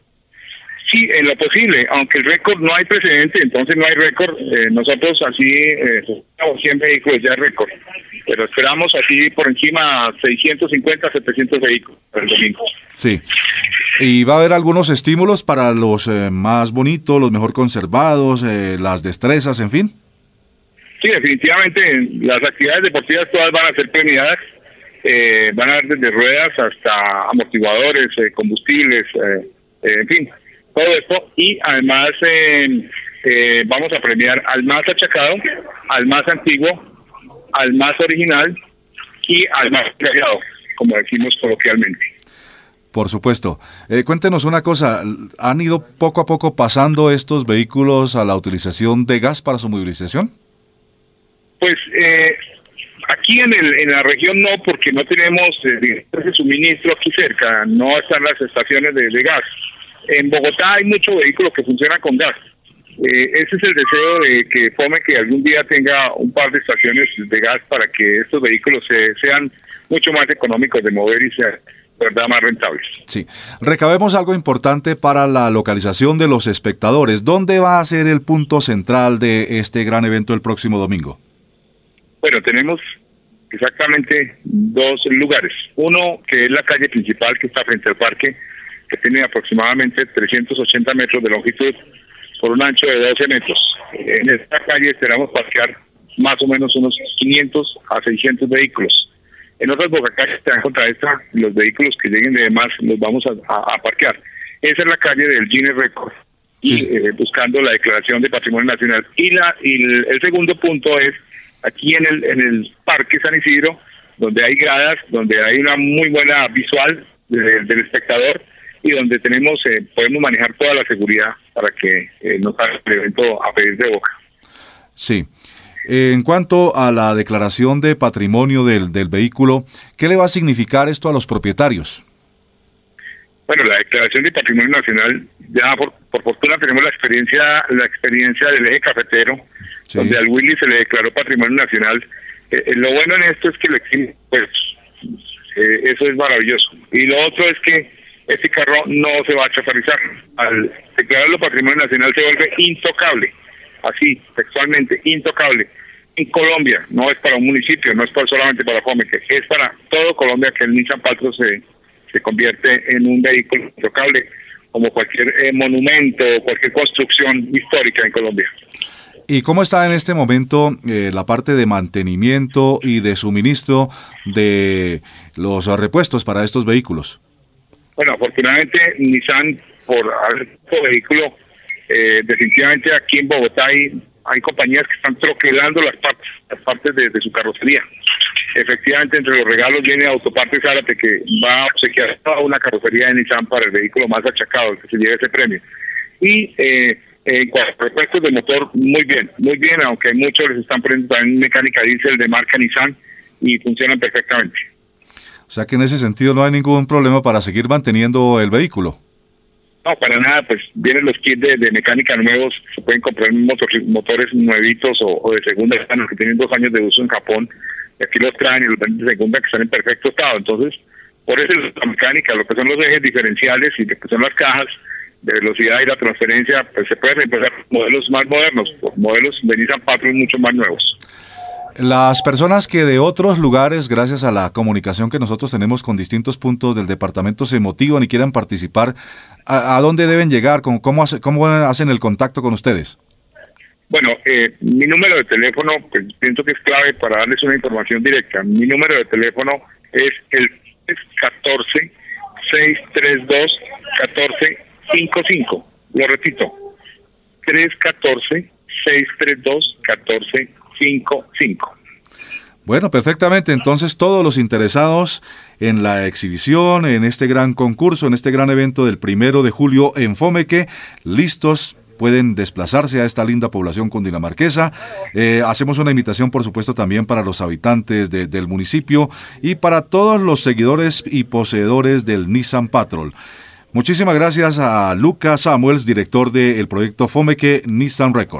Sí, en lo posible, aunque el récord no hay precedente, entonces no hay récord. Eh, nosotros así, eh, cien vehículos ya es récord, pero esperamos así por encima seiscientos cincuenta, setecientos vehículos el domingo. Sí, y va a haber algunos estímulos para los eh, más bonitos, los mejor conservados, eh, las destrezas, en fin. Sí, definitivamente las actividades deportivas todas van a ser premiadas, eh, van a haber desde ruedas hasta amortiguadores, eh, combustibles, eh, eh, en fin. Todo esto, y además eh, eh, vamos a premiar al más achacado, al más antiguo, al más original y al más callado, como decimos coloquialmente. Por supuesto. Eh, cuéntenos una cosa, ¿han ido poco a poco pasando estos vehículos a la utilización de gas para su movilización? Pues eh, aquí en, el, en la región no, porque no tenemos eh, de suministro aquí cerca, no están las estaciones de, de gas. En Bogotá hay mucho vehículo que funciona con gas. Eh, ese es el deseo de que Fome que algún día tenga un par de estaciones de gas para que estos vehículos se, sean mucho más económicos de mover y sean, verdad, más rentables. Sí. Recabemos algo importante para la localización de los espectadores. ¿Dónde va a ser el punto central de este gran evento el próximo domingo? Bueno, tenemos exactamente dos lugares. Uno que es la calle principal que está frente al parque, que tiene aproximadamente trescientos ochenta metros de longitud por un ancho de doce metros. En esta calle esperamos parquear más o menos unos quinientos a seiscientos vehículos. En otras bocacalles que están contra esta, los vehículos que lleguen de más los vamos a, a, a parquear. Esa es la calle del Guinness Record, y sí. eh, buscando la declaración de Patrimonio Nacional. Y, la, y el, el segundo punto es aquí en el, en el Parque San Isidro, donde hay gradas, donde hay una muy buena visual de, del espectador, y donde tenemos eh, podemos manejar toda la seguridad para que eh, no salga el evento a pedir de boca. Sí. Eh, en cuanto a la declaración de patrimonio del, del vehículo, ¿qué le va a significar esto a los propietarios? Bueno, la declaración de patrimonio nacional, ya por, por fortuna tenemos la experiencia la experiencia del eje cafetero, sí, donde al Willy se le declaró patrimonio nacional. Eh, eh, lo bueno en esto es que le eximen, pues eh, eso es maravilloso. Y lo otro es que este carro no se va a chafarizar. Al declararlo patrimonio nacional se vuelve intocable, así, textualmente, intocable. En Colombia, no es para un municipio, no es para, solamente para Fome, que es para todo Colombia que el Nissan Patrol se, se convierte en un vehículo intocable, como cualquier eh, monumento o cualquier construcción histórica en Colombia. ¿Y cómo está en este momento eh, la parte de mantenimiento y de suministro de los repuestos para estos vehículos? Bueno, afortunadamente Nissan, por haber este vehículo, eh, definitivamente aquí en Bogotá hay, hay compañías que están troquelando las partes, las partes de, de su carrocería. Efectivamente, entre los regalos viene Autopartes Zárate, que va a obsequiar toda una carrocería de Nissan para el vehículo más achacado, el que se lleve ese premio. Y eh, En cuanto a repuestos de motor, muy bien, muy bien, aunque muchos les están poniendo también mecánica diésel de marca Nissan y funcionan perfectamente. O sea que en ese sentido no hay ningún problema para seguir manteniendo el vehículo. No, para nada, pues vienen los kits de, de mecánica nuevos, se pueden comprar motor, motores nuevitos o, o de segunda mano que tienen dos años de uso en Japón, y aquí los traen y los venden de segunda que están en perfecto estado. Entonces, por eso la mecánica, lo que son los ejes diferenciales y lo que son las cajas de velocidad y la transferencia, pues se pueden reemplazar por modelos más modernos, por modelos de Nissan Patrol mucho más nuevos. Las personas que de otros lugares, gracias a la comunicación que nosotros tenemos con distintos puntos del departamento, se motivan y quieran participar, ¿a, a dónde deben llegar? ¿Cómo, cómo, hace, ¿Cómo hacen el contacto con ustedes? Bueno, eh, mi número de teléfono, pues pienso que es clave para darles una información directa. Mi número de teléfono es el tres uno cuatro, seis tres dos, uno cuatro cinco cinco. Lo repito, tres uno cuatro, seis tres dos, uno cuatro cinco cinco. Bueno, perfectamente. Entonces, todos los interesados en la exhibición, en este gran concurso, en este gran evento del primero de julio en Fomeque, listos, pueden desplazarse a esta linda población cundinamarquesa. Eh, hacemos una invitación, por supuesto, también para los habitantes de, del municipio y para todos los seguidores y poseedores del Nissan Patrol. Muchísimas gracias a Lucas Samuels, director del proyecto Fomeque Nissan Record.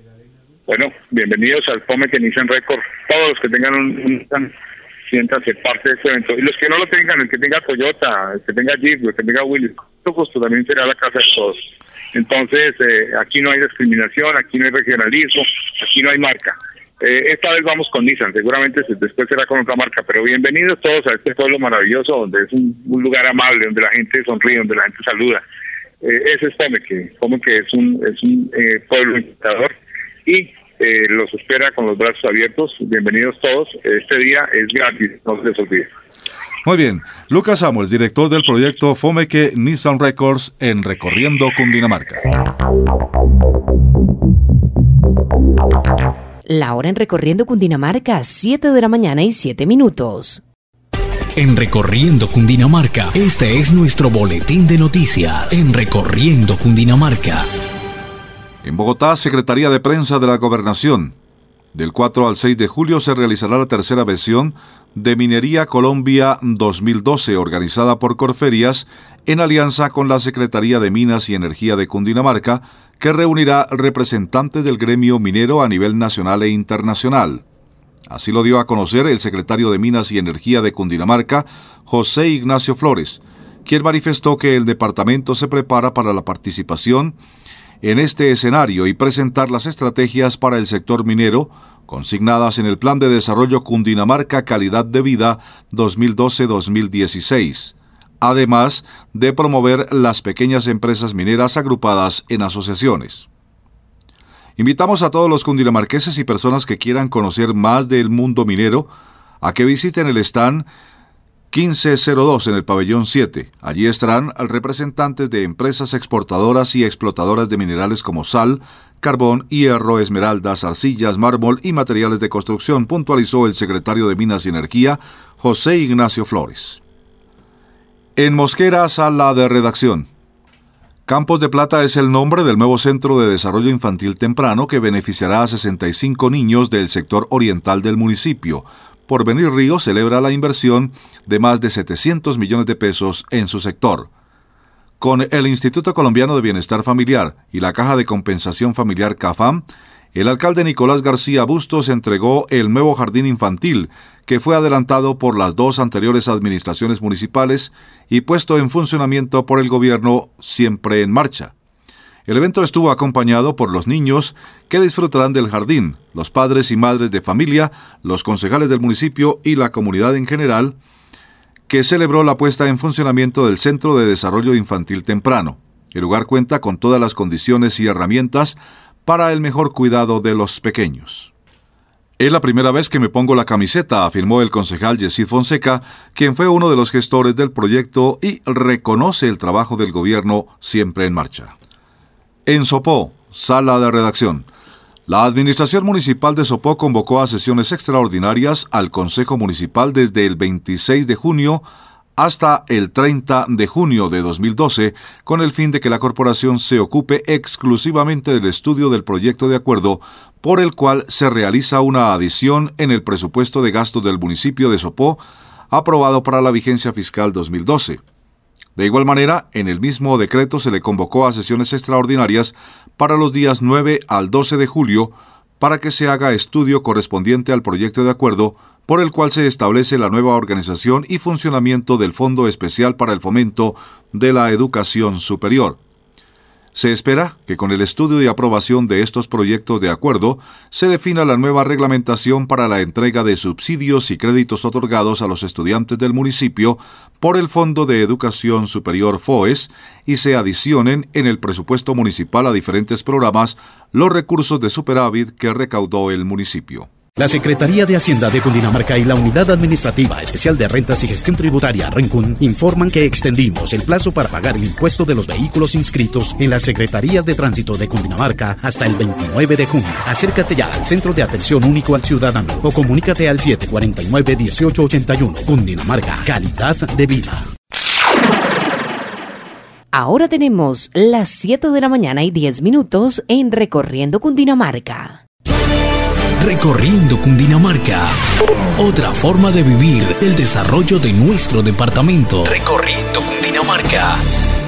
Bueno, bienvenidos al Fomeque Nissan Record. Todos los que tengan un, un Nissan, siéntanse parte de este evento. Y los que no lo tengan, el que tenga Toyota, el que tenga Jeep, el que tenga Willys, con todo gusto también será la casa de todos. Entonces, eh, aquí no hay discriminación, aquí no hay regionalismo, aquí no hay marca. Eh, esta vez vamos con Nissan, seguramente después será con otra marca, pero bienvenidos todos a este pueblo maravilloso, donde es un, un lugar amable, donde la gente sonríe, donde la gente saluda. Eh, ese es Fomeque, Fomeque es un, es un eh, pueblo invitador y eh, los espera con los brazos abiertos. Bienvenidos todos, este día es gratis, no se les olvide. Muy bien, Lucas Samuels, director del proyecto Fomeque Nissan Records en Recorriendo Cundinamarca. La hora en Recorriendo Cundinamarca, siete de la mañana y siete minutos. En Recorriendo Cundinamarca, este es nuestro boletín de noticias. En Recorriendo Cundinamarca. En Bogotá, Secretaría de Prensa de la Gobernación. Del cuatro al seis de julio se realizará la tercera versión de Minería Colombia dos mil doce, organizada por Corferias en alianza con la Secretaría de Minas y Energía de Cundinamarca, que reunirá representantes del gremio minero a nivel nacional e internacional. Así lo dio a conocer el secretario de Minas y Energía de Cundinamarca, José Ignacio Flores, quien manifestó que el departamento se prepara para la participación en este escenario y presentar las estrategias para el sector minero consignadas en el Plan de Desarrollo Cundinamarca Calidad de Vida dos mil doce a dos mil dieciséis, además de promover las pequeñas empresas mineras agrupadas en asociaciones. Invitamos a todos los cundinamarqueses y personas que quieran conocer más del mundo minero a que visiten el stand quince cero dos en el pabellón siete. Allí estarán representantes de empresas exportadoras y explotadoras de minerales como sal, carbón, hierro, esmeraldas, arcillas, mármol y materiales de construcción, puntualizó el secretario de Minas y Energía, José Ignacio Flores. En Mosquera, sala de redacción. Campos de Plata es el nombre del nuevo Centro de Desarrollo Infantil Temprano que beneficiará a sesenta y cinco niños del sector oriental del municipio. Porvenir Río celebra la inversión de más de setecientos millones de pesos en su sector. Con el Instituto Colombiano de Bienestar Familiar y la Caja de Compensación Familiar CAFAM, el alcalde Nicolás García Bustos entregó el nuevo jardín infantil, que fue adelantado por las dos anteriores administraciones municipales y puesto en funcionamiento por el gobierno Siempre en Marcha. El evento estuvo acompañado por los niños que disfrutarán del jardín, los padres y madres de familia, los concejales del municipio y la comunidad en general, que celebró la puesta en funcionamiento del Centro de Desarrollo Infantil Temprano. El lugar cuenta con todas las condiciones y herramientas para el mejor cuidado de los pequeños. Es la primera vez que me pongo la camiseta, afirmó el concejal Yesid Fonseca, quien fue uno de los gestores del proyecto y reconoce el trabajo del gobierno Siempre en Marcha. En Sopó, sala de redacción. La Administración Municipal de Sopó convocó a sesiones extraordinarias al Consejo Municipal desde el veintiséis de junio hasta el treinta de junio de dos mil doce, con el fin de que la corporación se ocupe exclusivamente del estudio del proyecto de acuerdo por el cual se realiza una adición en el presupuesto de gastos del municipio de Sopó, aprobado para la vigencia fiscal dos mil doce. De igual manera, en el mismo decreto se le convocó a sesiones extraordinarias para los días nueve al doce de julio para que se haga estudio correspondiente al proyecto de acuerdo por el cual se establece la nueva organización y funcionamiento del Fondo Especial para el Fomento de la Educación Superior. Se espera que con el estudio y aprobación de estos proyectos de acuerdo se defina la nueva reglamentación para la entrega de subsidios y créditos otorgados a los estudiantes del municipio por el Fondo de Educación Superior FOES y se adicionen en el presupuesto municipal a diferentes programas los recursos de superávit que recaudó el municipio. La Secretaría de Hacienda de Cundinamarca y la Unidad Administrativa Especial de Rentas y Gestión Tributaria, RENCUN, informan que extendimos el plazo para pagar el impuesto de los vehículos inscritos en las Secretarías de Tránsito de Cundinamarca hasta el veintinueve de junio. Acércate ya al Centro de Atención Único al Ciudadano o comunícate al siete cuatro nueve, uno ocho ocho uno. Cundinamarca, calidad de vida. Ahora tenemos las siete de la mañana y diez minutos en Recorriendo Cundinamarca. Recorriendo Cundinamarca. Otra forma de vivir el desarrollo de nuestro departamento. Recorriendo Cundinamarca.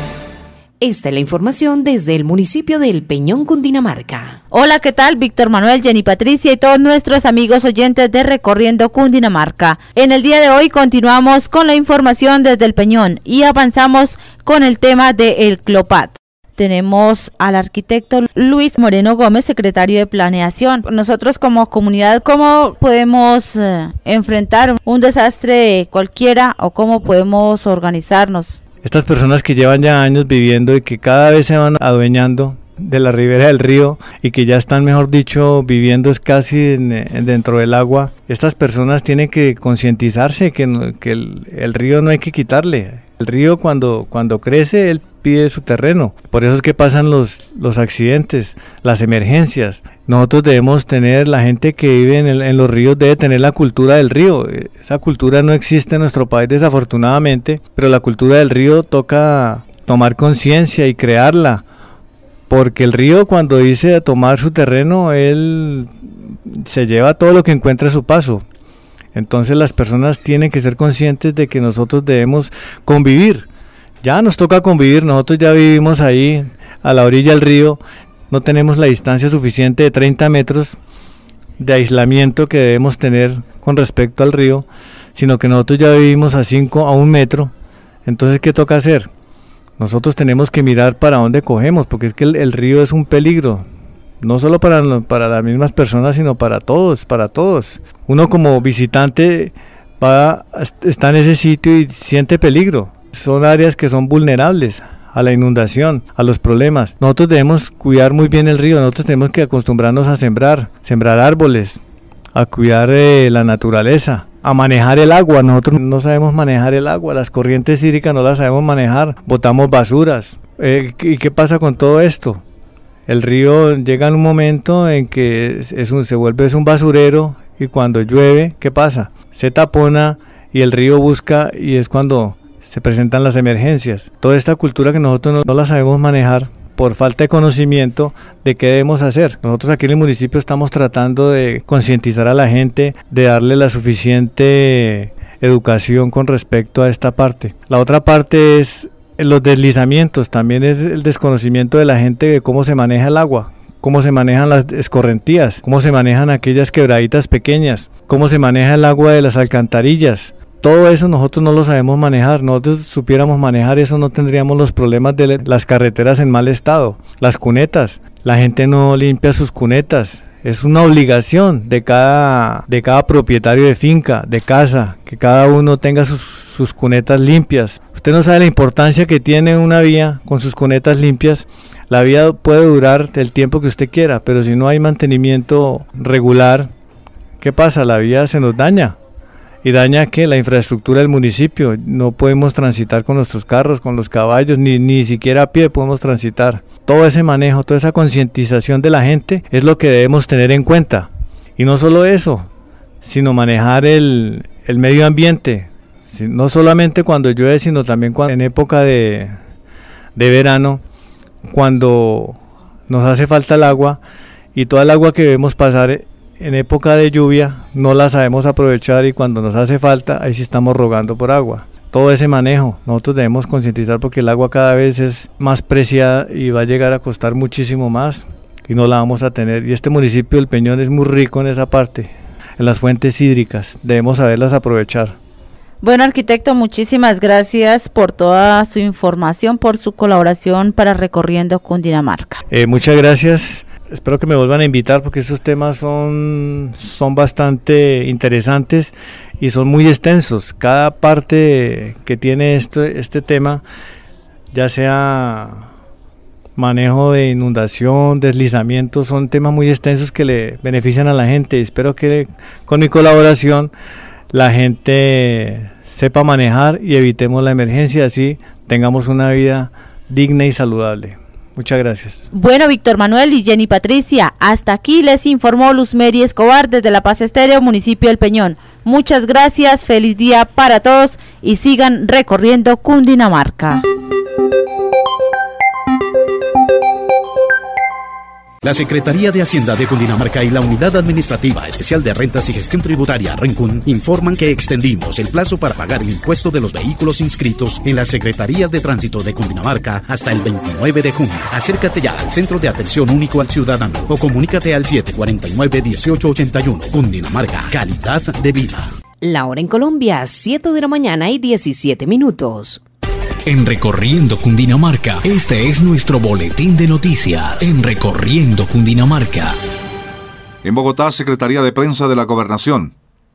Esta es la información desde el municipio de El Peñón, Cundinamarca. Hola, ¿qué tal? Víctor Manuel, Jenny Patricia y todos nuestros amigos oyentes de Recorriendo Cundinamarca. En el día de hoy continuamos con la información desde El Peñón y avanzamos con el tema del CLOPAT. Tenemos al arquitecto Luis Moreno Gómez, secretario de Planeación. Nosotros como comunidad, ¿cómo podemos eh, enfrentar un desastre cualquiera o cómo podemos organizarnos? Estas personas que llevan ya años viviendo y que cada vez se van adueñando de la ribera del río y que ya están, mejor dicho, viviendo casi en, en dentro del agua, estas personas tienen que concientizarse que, que el, el río no hay que quitarle. El río cuando, cuando crece, él pide su terreno. Por eso es que pasan los, los accidentes, las emergencias. Nosotros debemos tener, la gente que vive en, el, en los ríos debe tener la cultura del río. Esa cultura no existe en nuestro país desafortunadamente, pero la cultura del río toca tomar conciencia y crearla. Porque el río cuando dice tomar su terreno, él se lleva todo lo que encuentra a su paso. Entonces las personas tienen que ser conscientes de que nosotros debemos convivir. Ya nos toca convivir, nosotros ya vivimos ahí a la orilla del río, no tenemos la distancia suficiente de treinta metros de aislamiento que debemos tener con respecto al río, sino que nosotros ya vivimos a cinco, a un metro. Entonces, ¿qué toca hacer? Nosotros tenemos que mirar para dónde cogemos, porque es que el, el río es un peligro. No solo para, para las mismas personas, sino para todos, para todos. Uno como visitante va, está en ese sitio y siente peligro. Son áreas que son vulnerables a la inundación, a los problemas. Nosotros debemos cuidar muy bien el río, nosotros tenemos que acostumbrarnos a sembrar, sembrar árboles, a cuidar eh, la naturaleza, a manejar el agua. Nosotros no sabemos manejar el agua, las corrientes hídricas no las sabemos manejar, botamos basuras. Eh, ¿Y qué pasa con todo esto? El río llega en un momento en que es un, se vuelve es un basurero y cuando llueve, ¿qué pasa? Se tapona y el río busca y es cuando se presentan las emergencias. Toda esta cultura que nosotros no, no la sabemos manejar por falta de conocimiento de qué debemos hacer. Nosotros aquí en el municipio estamos tratando de concientizar a la gente, de darle la suficiente educación con respecto a esta parte. La otra parte es los deslizamientos, también es el desconocimiento de la gente de cómo se maneja el agua, cómo se manejan las escorrentías, cómo se manejan aquellas quebraditas pequeñas, cómo se maneja el agua de las alcantarillas. Todo eso nosotros no lo sabemos manejar. Nosotros supiéramos manejar eso, no tendríamos los problemas de las carreteras en mal estado. Las cunetas, la gente no limpia sus cunetas. Es una obligación de cada, de cada propietario de finca, de casa, que cada uno tenga sus, sus cunetas limpias. Usted no sabe la importancia que tiene una vía con sus cunetas limpias. La vía puede durar el tiempo que usted quiera, pero si no hay mantenimiento regular, ¿qué pasa? La vía se nos daña. ¿Y daña qué? La infraestructura del municipio. No podemos transitar con nuestros carros, con los caballos, ni, ni siquiera a pie podemos transitar. Todo ese manejo, toda esa concientización de la gente es lo que debemos tener en cuenta. Y no solo eso, sino manejar el, el medio ambiente. ¿sí? No solamente cuando llueve, sino también cuando, en época de, de verano, cuando nos hace falta el agua y toda el agua que debemos pasar en época de lluvia no la sabemos aprovechar, y cuando nos hace falta, ahí sí estamos rogando por agua. Todo ese manejo nosotros debemos concientizar, porque el agua cada vez es más preciada y va a llegar a costar muchísimo más y no la vamos a tener. Y este municipio del Peñón es muy rico en esa parte, en las fuentes hídricas, debemos saberlas aprovechar. Bueno, arquitecto, muchísimas gracias por toda su información, por su colaboración para Recorriendo Cundinamarca. Eh, muchas gracias. Espero que me vuelvan a invitar, porque estos temas son, son bastante interesantes y son muy extensos. Cada parte que tiene este, este tema, ya sea manejo de inundación, deslizamiento, son temas muy extensos que le benefician a la gente. Espero que con mi colaboración la gente sepa manejar y evitemos la emergencia, así tengamos una vida digna y saludable. Muchas gracias. Bueno, Víctor Manuel y Jenny Patricia, hasta aquí les informó Luzmeri Escobar desde La Paz Estéreo, municipio del Peñón. Muchas gracias, feliz día para todos y sigan recorriendo Cundinamarca. La Secretaría de Hacienda de Cundinamarca y la Unidad Administrativa Especial de Rentas y Gestión Tributaria, RENCUN, informan que extendimos el plazo para pagar el impuesto de los vehículos inscritos en las Secretarías de Tránsito de Cundinamarca hasta el veintinueve de junio. Acércate ya al Centro de Atención Único al Ciudadano o comunícate al siete cuatro nueve, dieciocho ochenta y uno. Cundinamarca, calidad de vida. La hora en Colombia, siete de la mañana y diecisiete minutos. En Recorriendo Cundinamarca, este es nuestro boletín de noticias. En Recorriendo Cundinamarca. En Bogotá, Secretaría de Prensa de la Gobernación.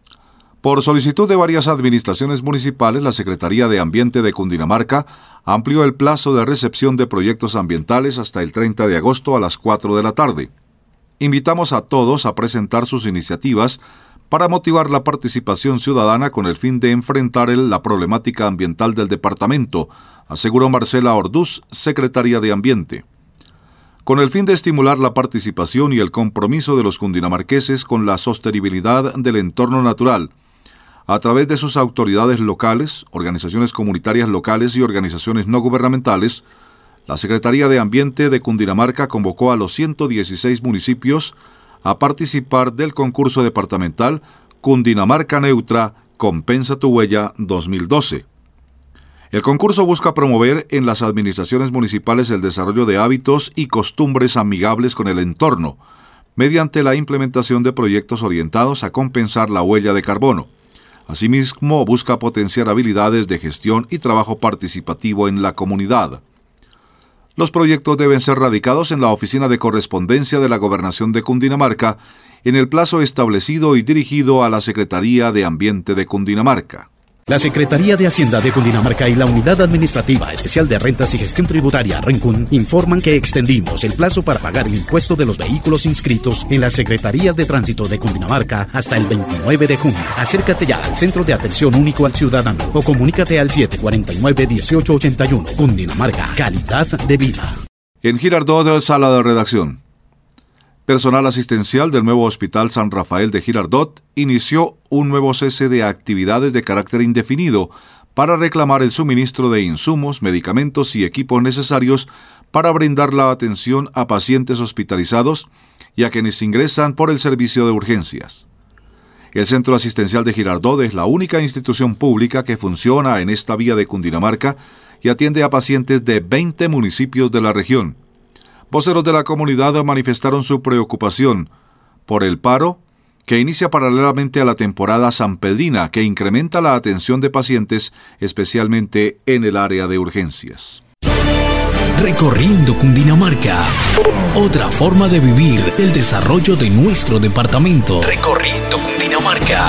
Por solicitud de varias administraciones municipales, la Secretaría de Ambiente de Cundinamarca amplió el plazo de recepción de proyectos ambientales hasta el treinta de agosto a las cuatro de la tarde. Invitamos a todos a presentar sus iniciativas para motivar la participación ciudadana con el fin de enfrentar el, la problemática ambiental del departamento, aseguró Marcela Orduz, secretaria de Ambiente. Con el fin de estimular la participación y el compromiso de los cundinamarqueses con la sostenibilidad del entorno natural, a través de sus autoridades locales, organizaciones comunitarias locales y organizaciones no gubernamentales, la Secretaría de Ambiente de Cundinamarca convocó a los ciento dieciséis municipios a participar del concurso departamental Cundinamarca Neutra Compensa tu Huella dos mil doce. El concurso busca promover en las administraciones municipales el desarrollo de hábitos y costumbres amigables con el entorno, mediante la implementación de proyectos orientados a compensar la huella de carbono. Asimismo, busca potenciar habilidades de gestión y trabajo participativo en la comunidad. Los proyectos deben ser radicados en la Oficina de Correspondencia de la Gobernación de Cundinamarca en el plazo establecido y dirigido a la Secretaría de Ambiente de Cundinamarca. La Secretaría de Hacienda de Cundinamarca y la Unidad Administrativa Especial de Rentas y Gestión Tributaria, RENCUN, informan que extendimos el plazo para pagar el impuesto de los vehículos inscritos en las Secretarías de Tránsito de Cundinamarca hasta el veintinueve de junio. Acércate ya al Centro de Atención Único al Ciudadano o comunícate al siete cuatro nueve, dieciocho ochenta y uno. Cundinamarca, calidad de vida. En Girardot, sala de redacción. Personal asistencial del nuevo Hospital San Rafael de Girardot inició un nuevo cese de actividades de carácter indefinido para reclamar el suministro de insumos, medicamentos y equipos necesarios para brindar la atención a pacientes hospitalizados y a quienes ingresan por el servicio de urgencias. El Centro Asistencial de Girardot es la única institución pública que funciona en esta vía de Cundinamarca y atiende a pacientes de veinte municipios de la región. Voceros de la comunidad manifestaron su preocupación por el paro que inicia paralelamente a la temporada sanpedrina, que incrementa la atención de pacientes, especialmente en el área de urgencias. Recorriendo Cundinamarca. Otra forma de vivir el desarrollo de nuestro departamento. Recorriendo Cundinamarca.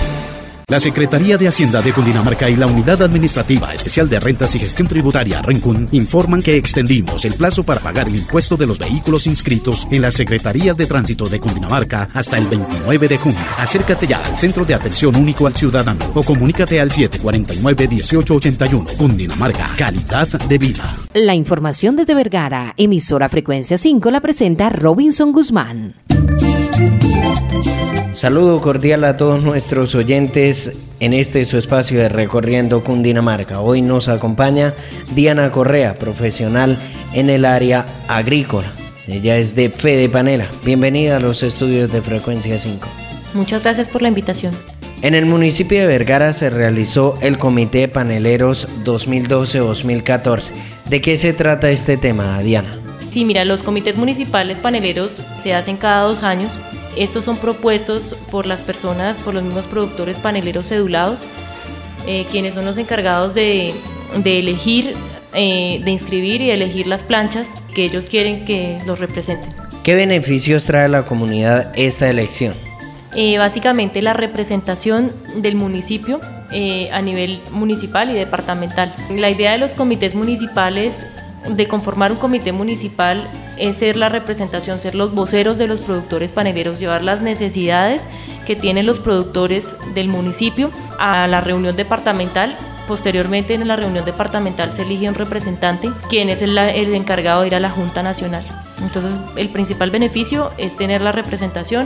La Secretaría de Hacienda de Cundinamarca y la Unidad Administrativa Especial de Rentas y Gestión Tributaria, RENCUN, informan que extendimos el plazo para pagar el impuesto de los vehículos inscritos en las Secretarías de Tránsito de Cundinamarca hasta el veintinueve de junio. Acércate ya al Centro de Atención Único al Ciudadano o comunícate al siete cuatro nueve, dieciocho ochenta y uno. Cundinamarca, calidad de vida. La información desde Vergara, emisora Frecuencia cinco, la presenta Robinson Guzmán. Saludo cordial a todos nuestros oyentes en este su espacio de Recorriendo Cundinamarca. Hoy nos acompaña Diana Correa, profesional en el área agrícola. Ella es de Fede Panela. Bienvenida a los estudios de Frecuencia cinco. Muchas gracias por la invitación. En el municipio de Vergara se realizó el Comité Paneleros dos mil doce dos mil catorce. ¿De qué se trata este tema, Diana? Sí, mira, los comités municipales paneleros se hacen cada dos años. Estos son propuestos por las personas, por los mismos productores paneleros cedulados, eh, quienes son los encargados de, de elegir, eh, de inscribir y elegir las planchas que ellos quieren que los representen. ¿Qué beneficios trae a la comunidad esta elección? Eh, básicamente la representación del municipio eh, a nivel municipal y departamental. La idea de los comités municipales, de conformar un comité municipal, es ser la representación, ser los voceros de los productores paneleros, llevar las necesidades que tienen los productores del municipio a la reunión departamental. Posteriormente, en la reunión departamental se elige un representante, quien es el, el encargado de ir a la Junta Nacional. Entonces, el principal beneficio es tener la representación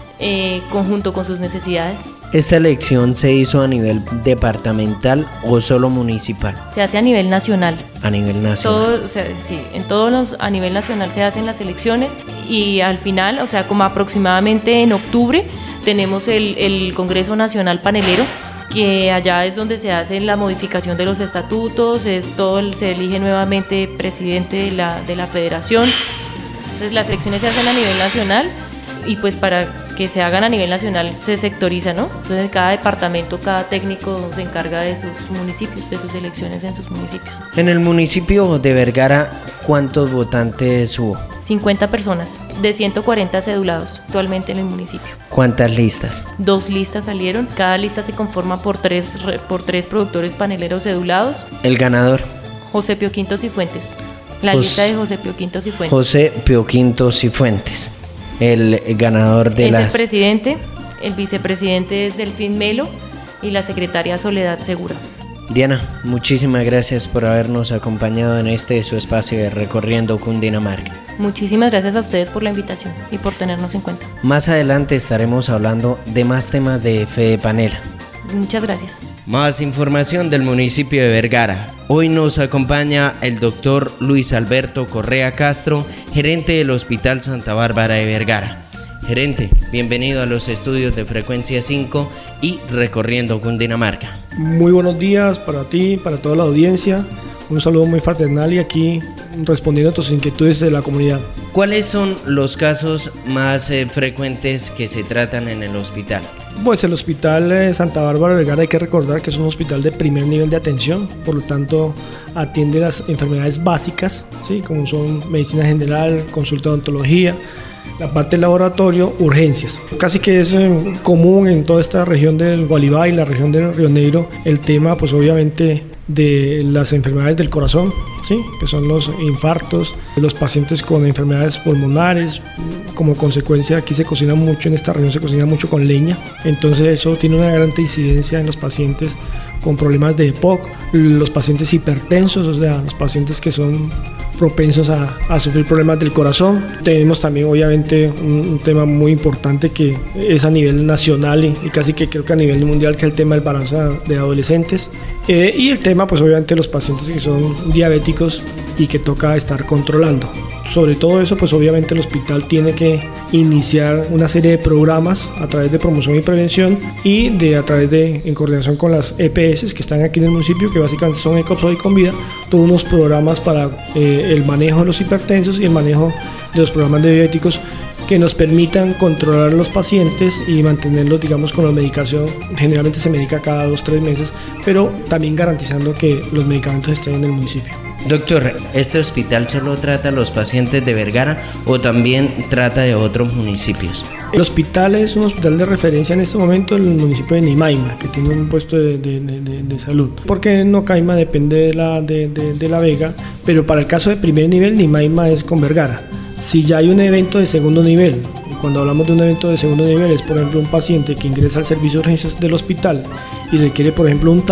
eh, conjunto con sus necesidades. ¿Esta elección se hizo a nivel departamental o solo municipal? Se hace a nivel nacional. A nivel nacional. Todo, o sea, sí, en todos los, a nivel nacional se hacen las elecciones y al final, o sea, como aproximadamente en octubre, tenemos el, el Congreso Nacional Panelero, que allá es donde se hace la modificación de los estatutos, es todo, se elige nuevamente presidente de la, de la federación. Entonces las elecciones se hacen a nivel nacional y pues para que se hagan a nivel nacional se sectoriza, ¿no? Entonces cada departamento, cada técnico se encarga de sus municipios, de sus elecciones en sus municipios. En el municipio de Vergara, ¿cuántos votantes hubo? cincuenta personas, de ciento cuarenta cedulados actualmente en el municipio. ¿Cuántas listas? Dos listas salieron, cada lista se conforma por tres, por tres productores paneleros cedulados. ¿El ganador? José Pio Quinto Cifuentes, la Jos- lista de José Pio Quinto Cifuentes. José Pio Quinto Cifuentes. El ganador de es las... el presidente, el vicepresidente es Delfín Melo y la secretaria Soledad Segura. Diana, muchísimas gracias por habernos acompañado en este su espacio de Recorriendo Cundinamarca. Muchísimas gracias a ustedes por la invitación y por tenernos en cuenta. Más adelante estaremos hablando de más temas de Fede Panela. Muchas gracias. Más información del municipio de Vergara. Hoy nos acompaña el doctor Luis Alberto Correa Castro, gerente del Hospital Santa Bárbara de Vergara. Gerente, bienvenido a los estudios de Frecuencia cinco y Recorriendo Cundinamarca. Muy buenos días para ti, para toda la audiencia. Un saludo muy fraternal y aquí respondiendo a tus inquietudes de la comunidad. ¿Cuáles son los casos más eh, frecuentes que se tratan en el hospital? Pues el Hospital eh, Santa Bárbara de Vergara, hay que recordar que es un hospital de primer nivel de atención, por lo tanto atiende las enfermedades básicas, ¿sí? Como son medicina general, consulta de odontología, la parte del laboratorio, urgencias. Casi que es eh, común en toda esta región del Gualibá y la región del Río Negro el tema, pues obviamente, de las enfermedades del corazón, ¿sí? Que son los infartos, los pacientes con enfermedades pulmonares. Como consecuencia, aquí se cocina mucho, en esta región se cocina mucho con leña, entonces eso tiene una gran incidencia en los pacientes con problemas de E P O C, los pacientes hipertensos, o sea, los pacientes que son propensos a, a sufrir problemas del corazón. Tenemos también obviamente un, un tema muy importante que es a nivel nacional y, y casi que creo que a nivel mundial, que es el tema del embarazo de adolescentes, eh, y el tema pues obviamente los pacientes que son diabéticos y que toca estar controlando. Sobre todo eso, pues obviamente el hospital tiene que iniciar una serie de programas a través de promoción y prevención y de a través de, en coordinación con las E P S que están aquí en el municipio, que básicamente son ECOPSOD y Convida, todos unos programas para eh, el manejo de los hipertensos y el manejo de los programas de diabéticos que nos permitan controlar a los pacientes y mantenerlos, digamos, con la medicación. Generalmente se medica cada dos o tres meses, pero también garantizando que los medicamentos estén en el municipio. Doctor, ¿este hospital solo trata a los pacientes de Vergara o también trata de otros municipios? El hospital es un hospital de referencia en este momento en el municipio de Nimaima, que tiene un puesto de, de, de, de salud. Porque Nocaima depende de la, de, de, de la Vega, pero para el caso de primer nivel, Nimaima es con Vergara. Si ya hay un evento de segundo nivel, y cuando hablamos de un evento de segundo nivel es por ejemplo un paciente que ingresa al servicio de urgencias del hospital y requiere por ejemplo un T A C,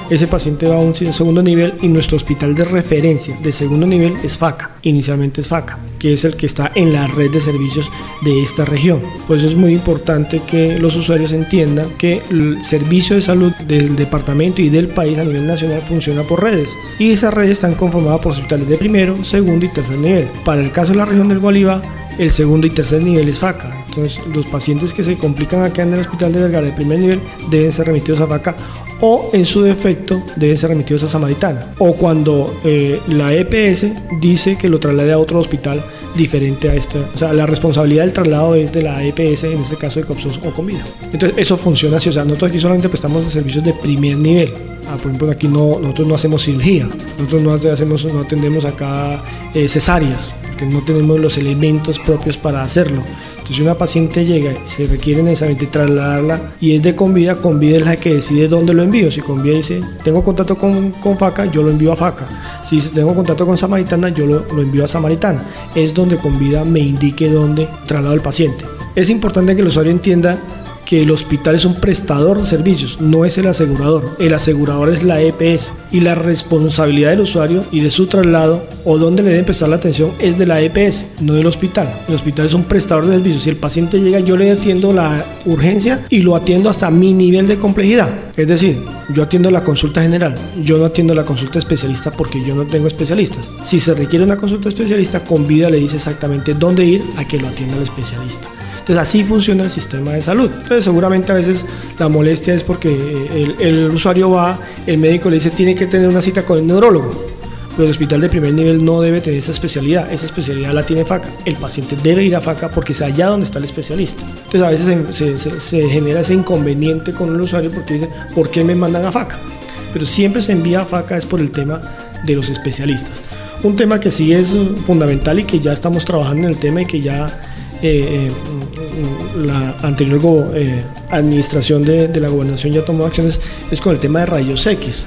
ese paciente va a un segundo nivel y nuestro hospital de referencia de segundo nivel es FACA, inicialmente es FACA, que es el que está en la red de servicios de esta región. Por eso es muy importante que los usuarios entiendan que el servicio de salud del departamento y del país a nivel nacional funciona por redes, y esas redes están conformadas por hospitales de primero, segundo y tercer nivel. Para el caso de la región del Gualibá, el segundo y tercer nivel es FACA. Entonces, los pacientes que se complican acá en el hospital de Vergara de primer nivel deben ser remitidos a FACA, o en su defecto deben ser remitidos a Samaritana, o cuando eh, la E P S dice que lo traslade a otro hospital diferente a este. O sea, la responsabilidad del traslado es de la E P S, en este caso de COPSOS o Convida. Entonces, eso funciona así. O sea, nosotros aquí solamente prestamos servicios de primer nivel. Ah, por ejemplo, aquí no, nosotros no hacemos cirugía, nosotros no, hacemos, no atendemos acá eh, cesáreas, porque no tenemos los elementos propios para hacerlo. Entonces, si una paciente llega y se requiere necesariamente trasladarla y es de Convida, Convida es la que decide dónde lo envío. Si Convida dice, tengo contacto con, con FACA, yo lo envío a FACA. Si tengo contacto con Samaritana, yo lo, lo envío a Samaritana. Es donde Convida me indique dónde traslado al paciente. Es importante que el usuario entienda que el hospital es un prestador de servicios, no es el asegurador. El asegurador es la E P S, y la responsabilidad del usuario y de su traslado o dónde le debe prestar la atención es de la E P S, no del hospital. El hospital es un prestador de servicios. Si el paciente llega, yo le atiendo la urgencia y lo atiendo hasta mi nivel de complejidad. Es decir, yo atiendo la consulta general, yo no atiendo la consulta especialista porque yo no tengo especialistas. Si se requiere una consulta especialista, Convida le dice exactamente dónde ir a que lo atienda el especialista. Entonces, así funciona el sistema de salud. Entonces, seguramente a veces la molestia es porque el, el usuario va, el médico le dice tiene que tener una cita con el neurólogo, pero el hospital de primer nivel no debe tener esa especialidad. Esa especialidad la tiene FACA. El paciente debe ir a FACA porque es allá donde está el especialista. Entonces, a veces se, se, se genera ese inconveniente con el usuario porque dice, ¿por qué me mandan a FACA? Pero siempre se envía a FACA es por el tema de los especialistas. Un tema que sí es fundamental y que ya estamos trabajando en el tema y que ya Eh, eh, la anterior go, eh, administración de, de la gobernación ya tomó acciones, es con el tema de rayos X.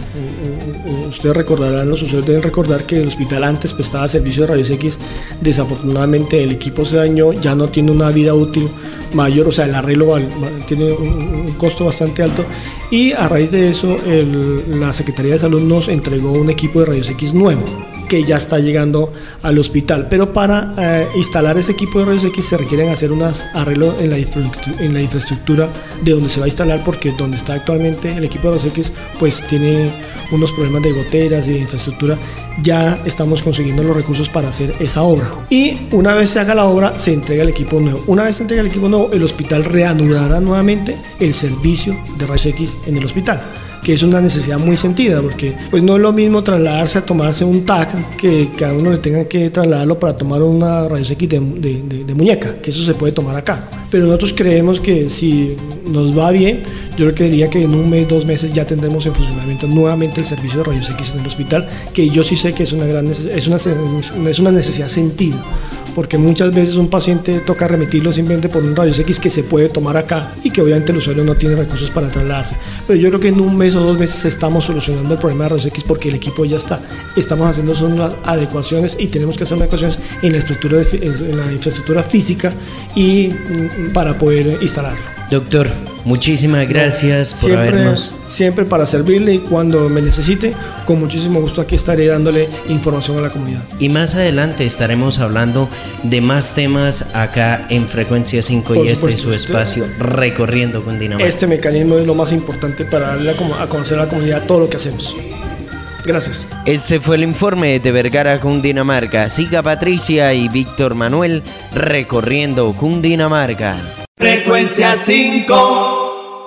Eh, ustedes recordarán, los usuarios deben recordar que el hospital antes prestaba servicio de rayos X. Desafortunadamente el equipo se dañó, ya no tiene una vida útil mayor, o sea, el arreglo tiene un, un costo bastante alto, y a raíz de eso el, la Secretaría de Salud nos entregó un equipo de rayos X nuevo que ya está llegando al hospital, pero para eh, instalar ese equipo de rayos X se requieren hacer unos arreglos en la, en la infraestructura de donde se va a instalar, porque donde está actualmente el equipo de rayos X pues tiene unos problemas de goteras y de infraestructura. Ya estamos consiguiendo los recursos para hacer esa obra, y una vez se haga la obra se entrega el equipo nuevo. Una vez se entrega el equipo nuevo, el hospital reanudará nuevamente el servicio de rayos X en el hospital, que es una necesidad muy sentida, porque pues no es lo mismo trasladarse a tomarse un T A C que cada uno le tenga que trasladarlo para tomar una rayos X de, de, de, de muñeca, que eso se puede tomar acá. Pero nosotros creemos que si nos va bien, yo creo que diría que en un mes, dos meses ya tendremos en funcionamiento nuevamente el servicio de rayos X en el hospital, que yo sí sé que es una gran es una, es una necesidad sentida, porque muchas veces un paciente toca remitirlo simplemente por un rayos X que se puede tomar acá y que obviamente el usuario no tiene recursos para trasladarse. Pero yo creo que en un mes o dos meses estamos solucionando el problema de rayos X porque el equipo ya está. Estamos haciendo son unas adecuaciones y tenemos que hacer unas adecuaciones en la estructura, de, en la infraestructura física y para poder instalarlo. Doctor, muchísimas gracias por siempre, habernos... Siempre para servirle, y cuando me necesite, con muchísimo gusto aquí estaré dándole información a la comunidad. Y más adelante estaremos hablando de más temas acá en Frecuencia cinco, por y supuesto, este es su espacio, Recorriendo Cundinamarca. Este mecanismo es lo más importante para darle a conocer a la comunidad todo lo que hacemos. Gracias. Este fue el informe de Vergara, Cundinamarca. Siga Patricia y Víctor Manuel recorriendo Cundinamarca. Frecuencia cinco.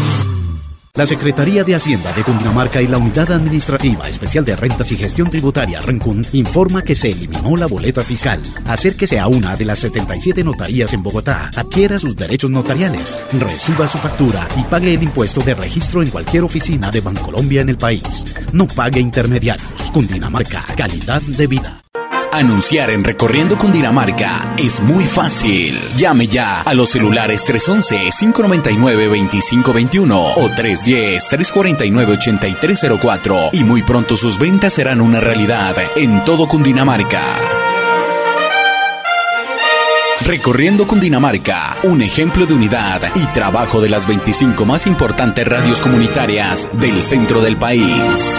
La Secretaría de Hacienda de Cundinamarca y la Unidad Administrativa Especial de Rentas y Gestión Tributaria Rencún informa que se eliminó la boleta fiscal. Acérquese a una de las setenta y siete notarías en Bogotá, adquiera sus derechos notariales, reciba su factura y pague el impuesto de registro en cualquier oficina de Bancolombia en el país. No pague intermediarios. Cundinamarca, calidad de vida. Anunciar en Recorriendo Cundinamarca es muy fácil. Llame ya a los celulares tres once, cinco noventa y nueve, veinticinco veintiuno o tres diez, tres cuarenta y nueve, ochenta y tres cero cuatro y muy pronto sus ventas serán una realidad en todo Cundinamarca. Recorriendo Cundinamarca, un ejemplo de unidad y trabajo de las veinticinco más importantes radios comunitarias del centro del país.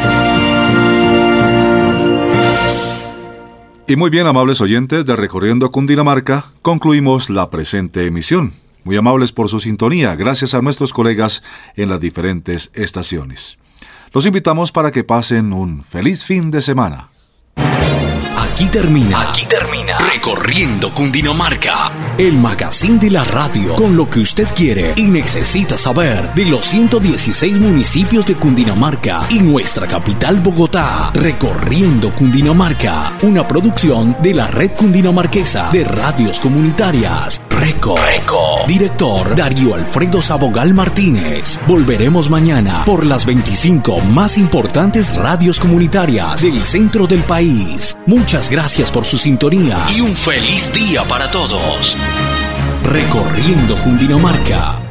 Y muy bien, amables oyentes de Recorriendo Cundinamarca, concluimos la presente emisión. Muy amables por su sintonía, gracias a nuestros colegas en las diferentes estaciones. Los invitamos para que pasen un feliz fin de semana. Aquí termina, Aquí termina Recorriendo Cundinamarca, el magazine de la radio con lo que usted quiere y necesita saber de los ciento dieciséis municipios de Cundinamarca y nuestra capital Bogotá. Recorriendo Cundinamarca, una producción de la Red Cundinamarquesa de Radios Comunitarias. Reco. Reco. Director Darío Alfredo Sabogal Martínez. Volveremos mañana por las veinticinco más importantes radios comunitarias del centro del país. Muchas gracias por su sintonía y un feliz día para todos. Recorriendo Cundinamarca.